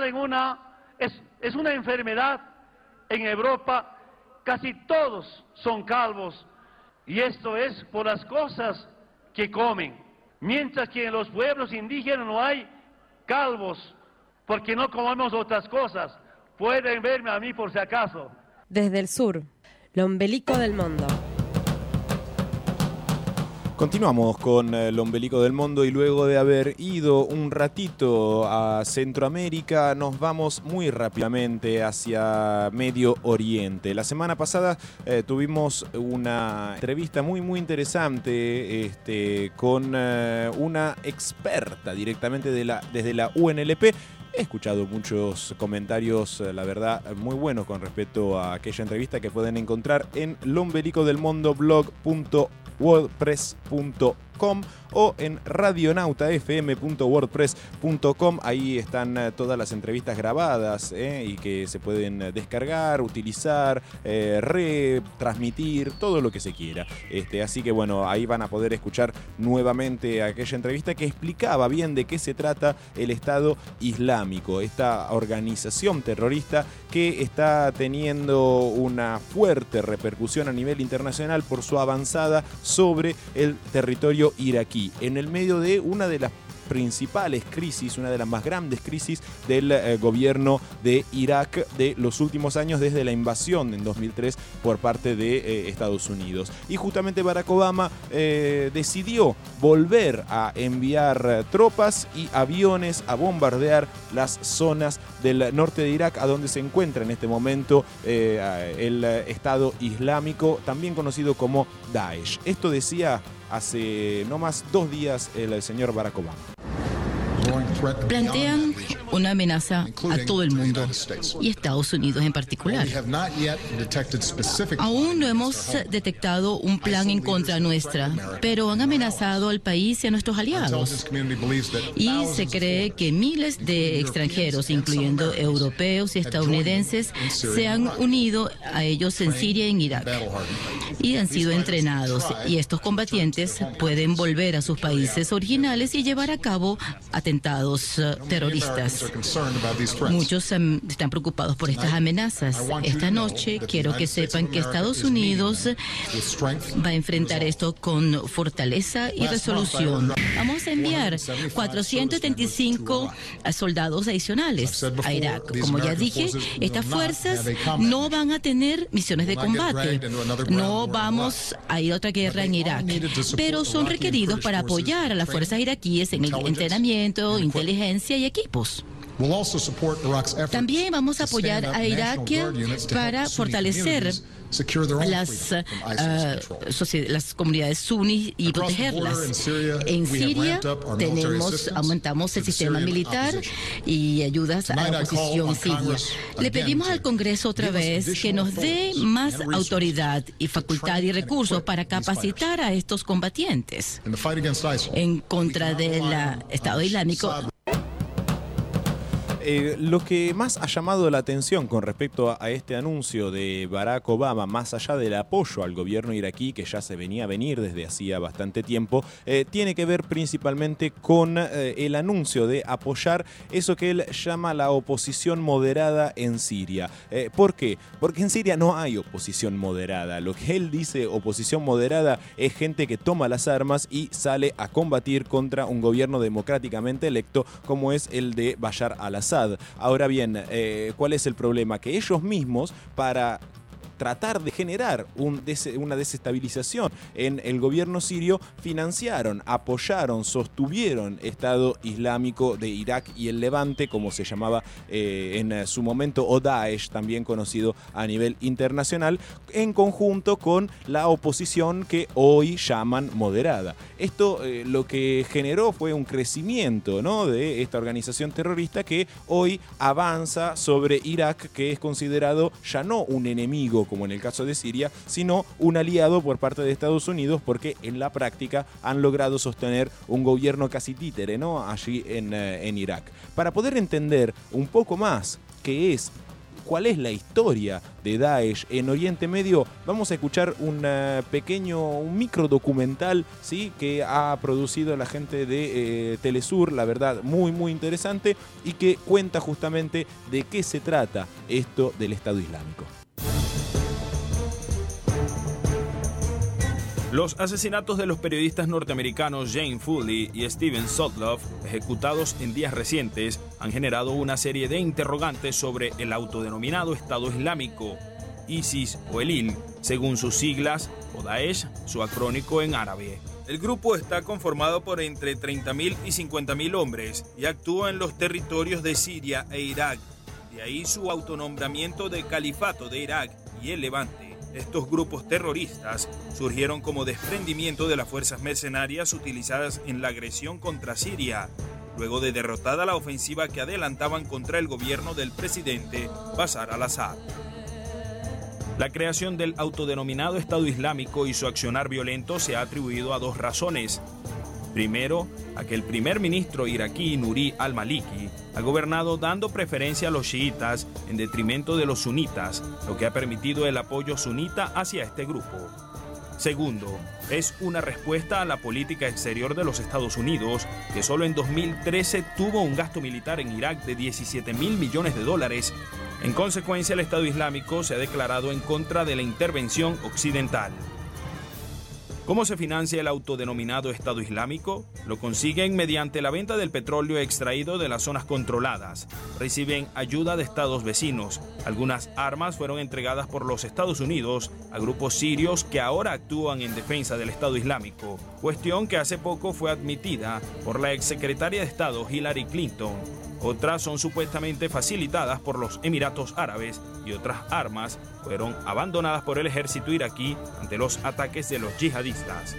es una enfermedad. En Europa casi todos son calvos y esto es por las cosas que comen, mientras que en los pueblos indígenas no hay calvos porque no comemos otras cosas. Pueden verme a mí por si acaso. Desde el sur, lo ombelico del mundo. Continuamos con el ombelico del mundo y luego de haber ido un ratito a Centroamérica nos vamos muy rápidamente hacia Medio Oriente. La semana pasada tuvimos una entrevista muy interesante con una experta directamente desde la UNLP. He escuchado muchos comentarios, la verdad, muy buenos con respecto a aquella entrevista que pueden encontrar en lombelicodelmondoblog.wordpress.com o en radionautafm.wordpress.com. Ahí están todas las entrevistas grabadas y que se pueden descargar, utilizar, retransmitir, todo lo que se quiera. Así que bueno, ahí van a poder escuchar nuevamente aquella entrevista que explicaba bien de qué se trata el Estado Islámico, esta organización terrorista que está teniendo una fuerte repercusión a nivel internacional por su avanzada sobre el territorio iraquí, en el medio de una de las principales crisis, una de las más grandes crisis del gobierno de Irak de los últimos años desde la invasión en 2003 por parte de Estados Unidos. Y justamente Barack Obama decidió volver a enviar tropas y aviones a bombardear las zonas del norte de Irak a donde se encuentra en este momento el Estado Islámico, también conocido como Daesh. Esto decía hace no más 2 días el señor Barack Obama. Plantean una amenaza a todo el mundo y Estados Unidos en particular. Aún no hemos detectado un plan en contra nuestra, pero han amenazado al país y a nuestros aliados. Y se cree que miles de extranjeros, incluyendo europeos y estadounidenses, se han unido a ellos en Siria y en Irak y han sido entrenados. Y estos combatientes pueden volver a sus países originales y llevar a cabo atentados terroristas. Muchos están preocupados por estas amenazas. Esta noche quiero que sepan que Estados Unidos va a enfrentar esto con fortaleza y resolución. Vamos a enviar 475 soldados adicionales a Irak. Como ya dije, estas fuerzas no van a tener misiones de combate. No vamos a ir a otra guerra en Irak, pero son requeridos para apoyar a las fuerzas iraquíes en el entrenamiento, inteligencia y equipos. También vamos a apoyar a Irak para fortalecer las comunidades suní y protegerlas. En Siria aumentamos el sistema militar y ayudas a la oposición siria. Le pedimos al Congreso otra vez que nos dé más autoridad y facultad y recursos para capacitar a estos combatientes en contra del Estado Islámico. Lo que más ha llamado la atención con respecto a este anuncio de Barack Obama, más allá del apoyo al gobierno iraquí, que ya se venía a venir desde hacía bastante tiempo, tiene que ver principalmente con el anuncio de apoyar eso que él llama la oposición moderada en Siria. ¿Por qué? Porque en Siria no hay oposición moderada. Lo que él dice oposición moderada es gente que toma las armas y sale a combatir contra un gobierno democráticamente electo como es el de Bashar al-Assad. Ahora bien, ¿cuál es el problema? Que ellos mismos, para tratar de generar una desestabilización en el gobierno sirio, financiaron, apoyaron, sostuvieron Estado Islámico de Irak y el Levante, como se llamaba en su momento, o Daesh, también conocido a nivel internacional, en conjunto con la oposición que hoy llaman moderada. Esto lo que generó fue un crecimiento, ¿no?, de esta organización terrorista que hoy avanza sobre Irak, que es considerado ya no un enemigo como en el caso de Siria, sino un aliado por parte de Estados Unidos, porque en la práctica han logrado sostener un gobierno casi títere, ¿no?, allí en Irak. Para poder entender un poco más cuál es la historia de Daesh en Oriente Medio, vamos a escuchar un micro documental, ¿sí?, que ha producido la gente de Telesur, la verdad muy interesante, y que cuenta justamente de qué se trata esto del Estado Islámico. Los asesinatos de los periodistas norteamericanos Jane Foley y Steven Sotloff, ejecutados en días recientes, han generado una serie de interrogantes sobre el autodenominado Estado Islámico, ISIS o el IL, según sus siglas, o Daesh, su acrónico en árabe. El grupo está conformado por entre 30.000 y 50.000 hombres y actúa en los territorios de Siria e Irak. De ahí su autonombramiento de Califato de Irak y el Levante. Estos grupos terroristas surgieron como desprendimiento de las fuerzas mercenarias utilizadas en la agresión contra Siria, luego de derrotada la ofensiva que adelantaban contra el gobierno del presidente Bashar al-Assad. La creación del autodenominado Estado Islámico y su accionar violento se ha atribuido a dos razones. Primero, a que el primer ministro iraquí Nuri al-Maliki ha gobernado dando preferencia a los chiitas en detrimento de los sunitas, lo que ha permitido el apoyo sunita hacia este grupo. Segundo, es una respuesta a la política exterior de los Estados Unidos, que solo en 2013 tuvo un gasto militar en Irak de $17.000 millones. En consecuencia, el Estado Islámico se ha declarado en contra de la intervención occidental. ¿Cómo se financia el autodenominado Estado Islámico? Lo consiguen mediante la venta del petróleo extraído de las zonas controladas. Reciben ayuda de estados vecinos. Algunas armas fueron entregadas por los Estados Unidos a grupos sirios que ahora actúan en defensa del Estado Islámico, cuestión que hace poco fue admitida por la exsecretaria de Estado Hillary Clinton. Otras son supuestamente facilitadas por los Emiratos Árabes y otras armas fueron abandonadas por el ejército iraquí ante los ataques de los yihadistas.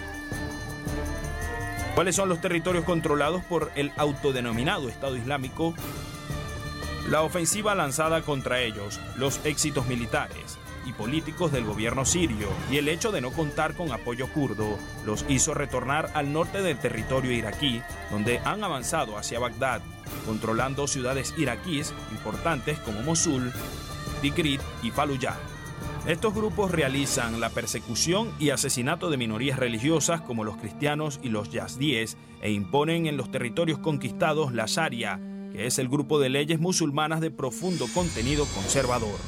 ¿Cuáles son los territorios controlados por el autodenominado Estado Islámico? La ofensiva lanzada contra ellos, los éxitos militares y políticos del gobierno sirio y el hecho de no contar con apoyo kurdo los hizo retornar al norte del territorio iraquí, donde han avanzado hacia Bagdad, controlando ciudades iraquíes importantes como Mosul, Tikrit y Fallujah. Estos grupos realizan la persecución y asesinato de minorías religiosas como los cristianos y los yazdíes e imponen en los territorios conquistados la Sharia, que es el grupo de leyes musulmanas de profundo contenido conservador.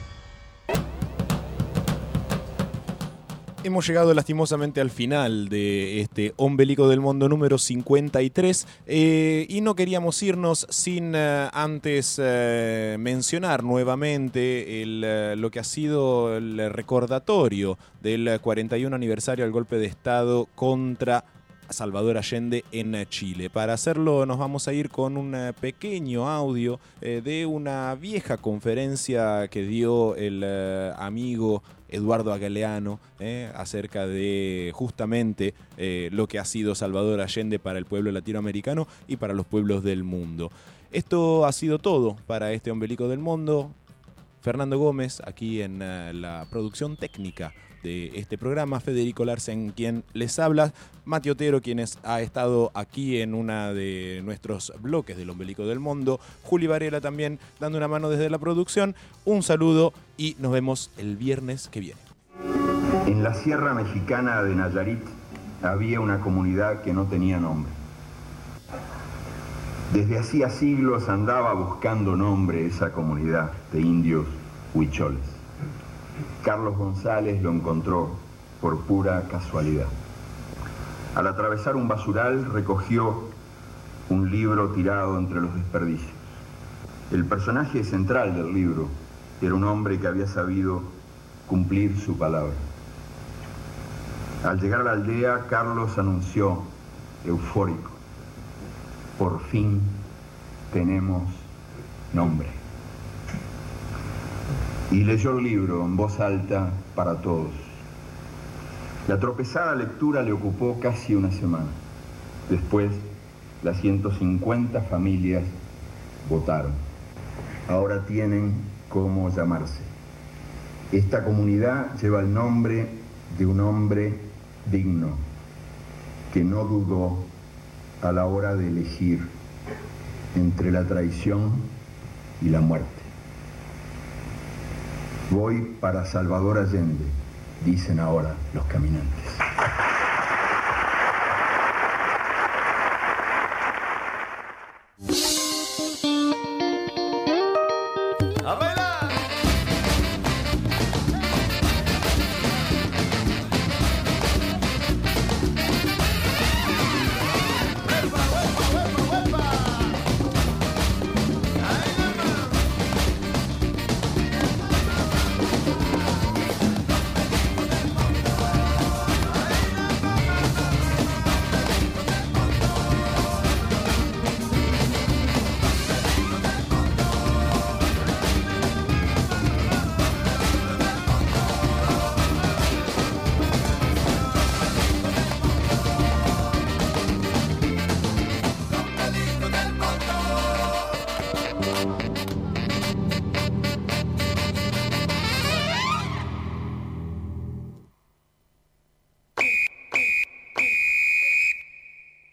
Hemos llegado lastimosamente al final de este Ombelico del Mundo número 53 y no queríamos irnos sin antes mencionar nuevamente lo que ha sido el recordatorio del 41 aniversario del golpe de Estado contra Salvador Allende en Chile. Para hacerlo nos vamos a ir con un pequeño audio de una vieja conferencia que dio el amigo Eduardo Galeano acerca de justamente lo que ha sido Salvador Allende para el pueblo latinoamericano y para los pueblos del mundo. Esto ha sido todo para este Ombelico del Mundo. Fernando Gómez aquí en la producción técnica de este programa, Federico Larsen quien les habla, Mati Otero quienes ha estado aquí en una de nuestros bloques del Ombelico del Mundo, Juli Varela también dando una mano desde la producción. Un saludo y nos vemos el viernes que viene. En la Sierra Mexicana de Nayarit había una comunidad que no tenía nombre. Desde hacía siglos andaba buscando nombre esa comunidad de indios huicholes. Carlos González lo encontró por pura casualidad. Al atravesar un basural recogió un libro tirado entre los desperdicios. El personaje central del libro era un hombre que había sabido cumplir su palabra. Al llegar a la aldea, Carlos anunció, eufórico: por fin tenemos nombre. Y leyó el libro en voz alta para todos. La tropezada lectura le ocupó casi una semana. Después, las 150 familias votaron. Ahora tienen cómo llamarse. Esta comunidad lleva el nombre de un hombre digno, que no dudó a la hora de elegir entre la traición y la muerte. Voy para Salvador Allende, dicen ahora los caminantes. ¡A bailar!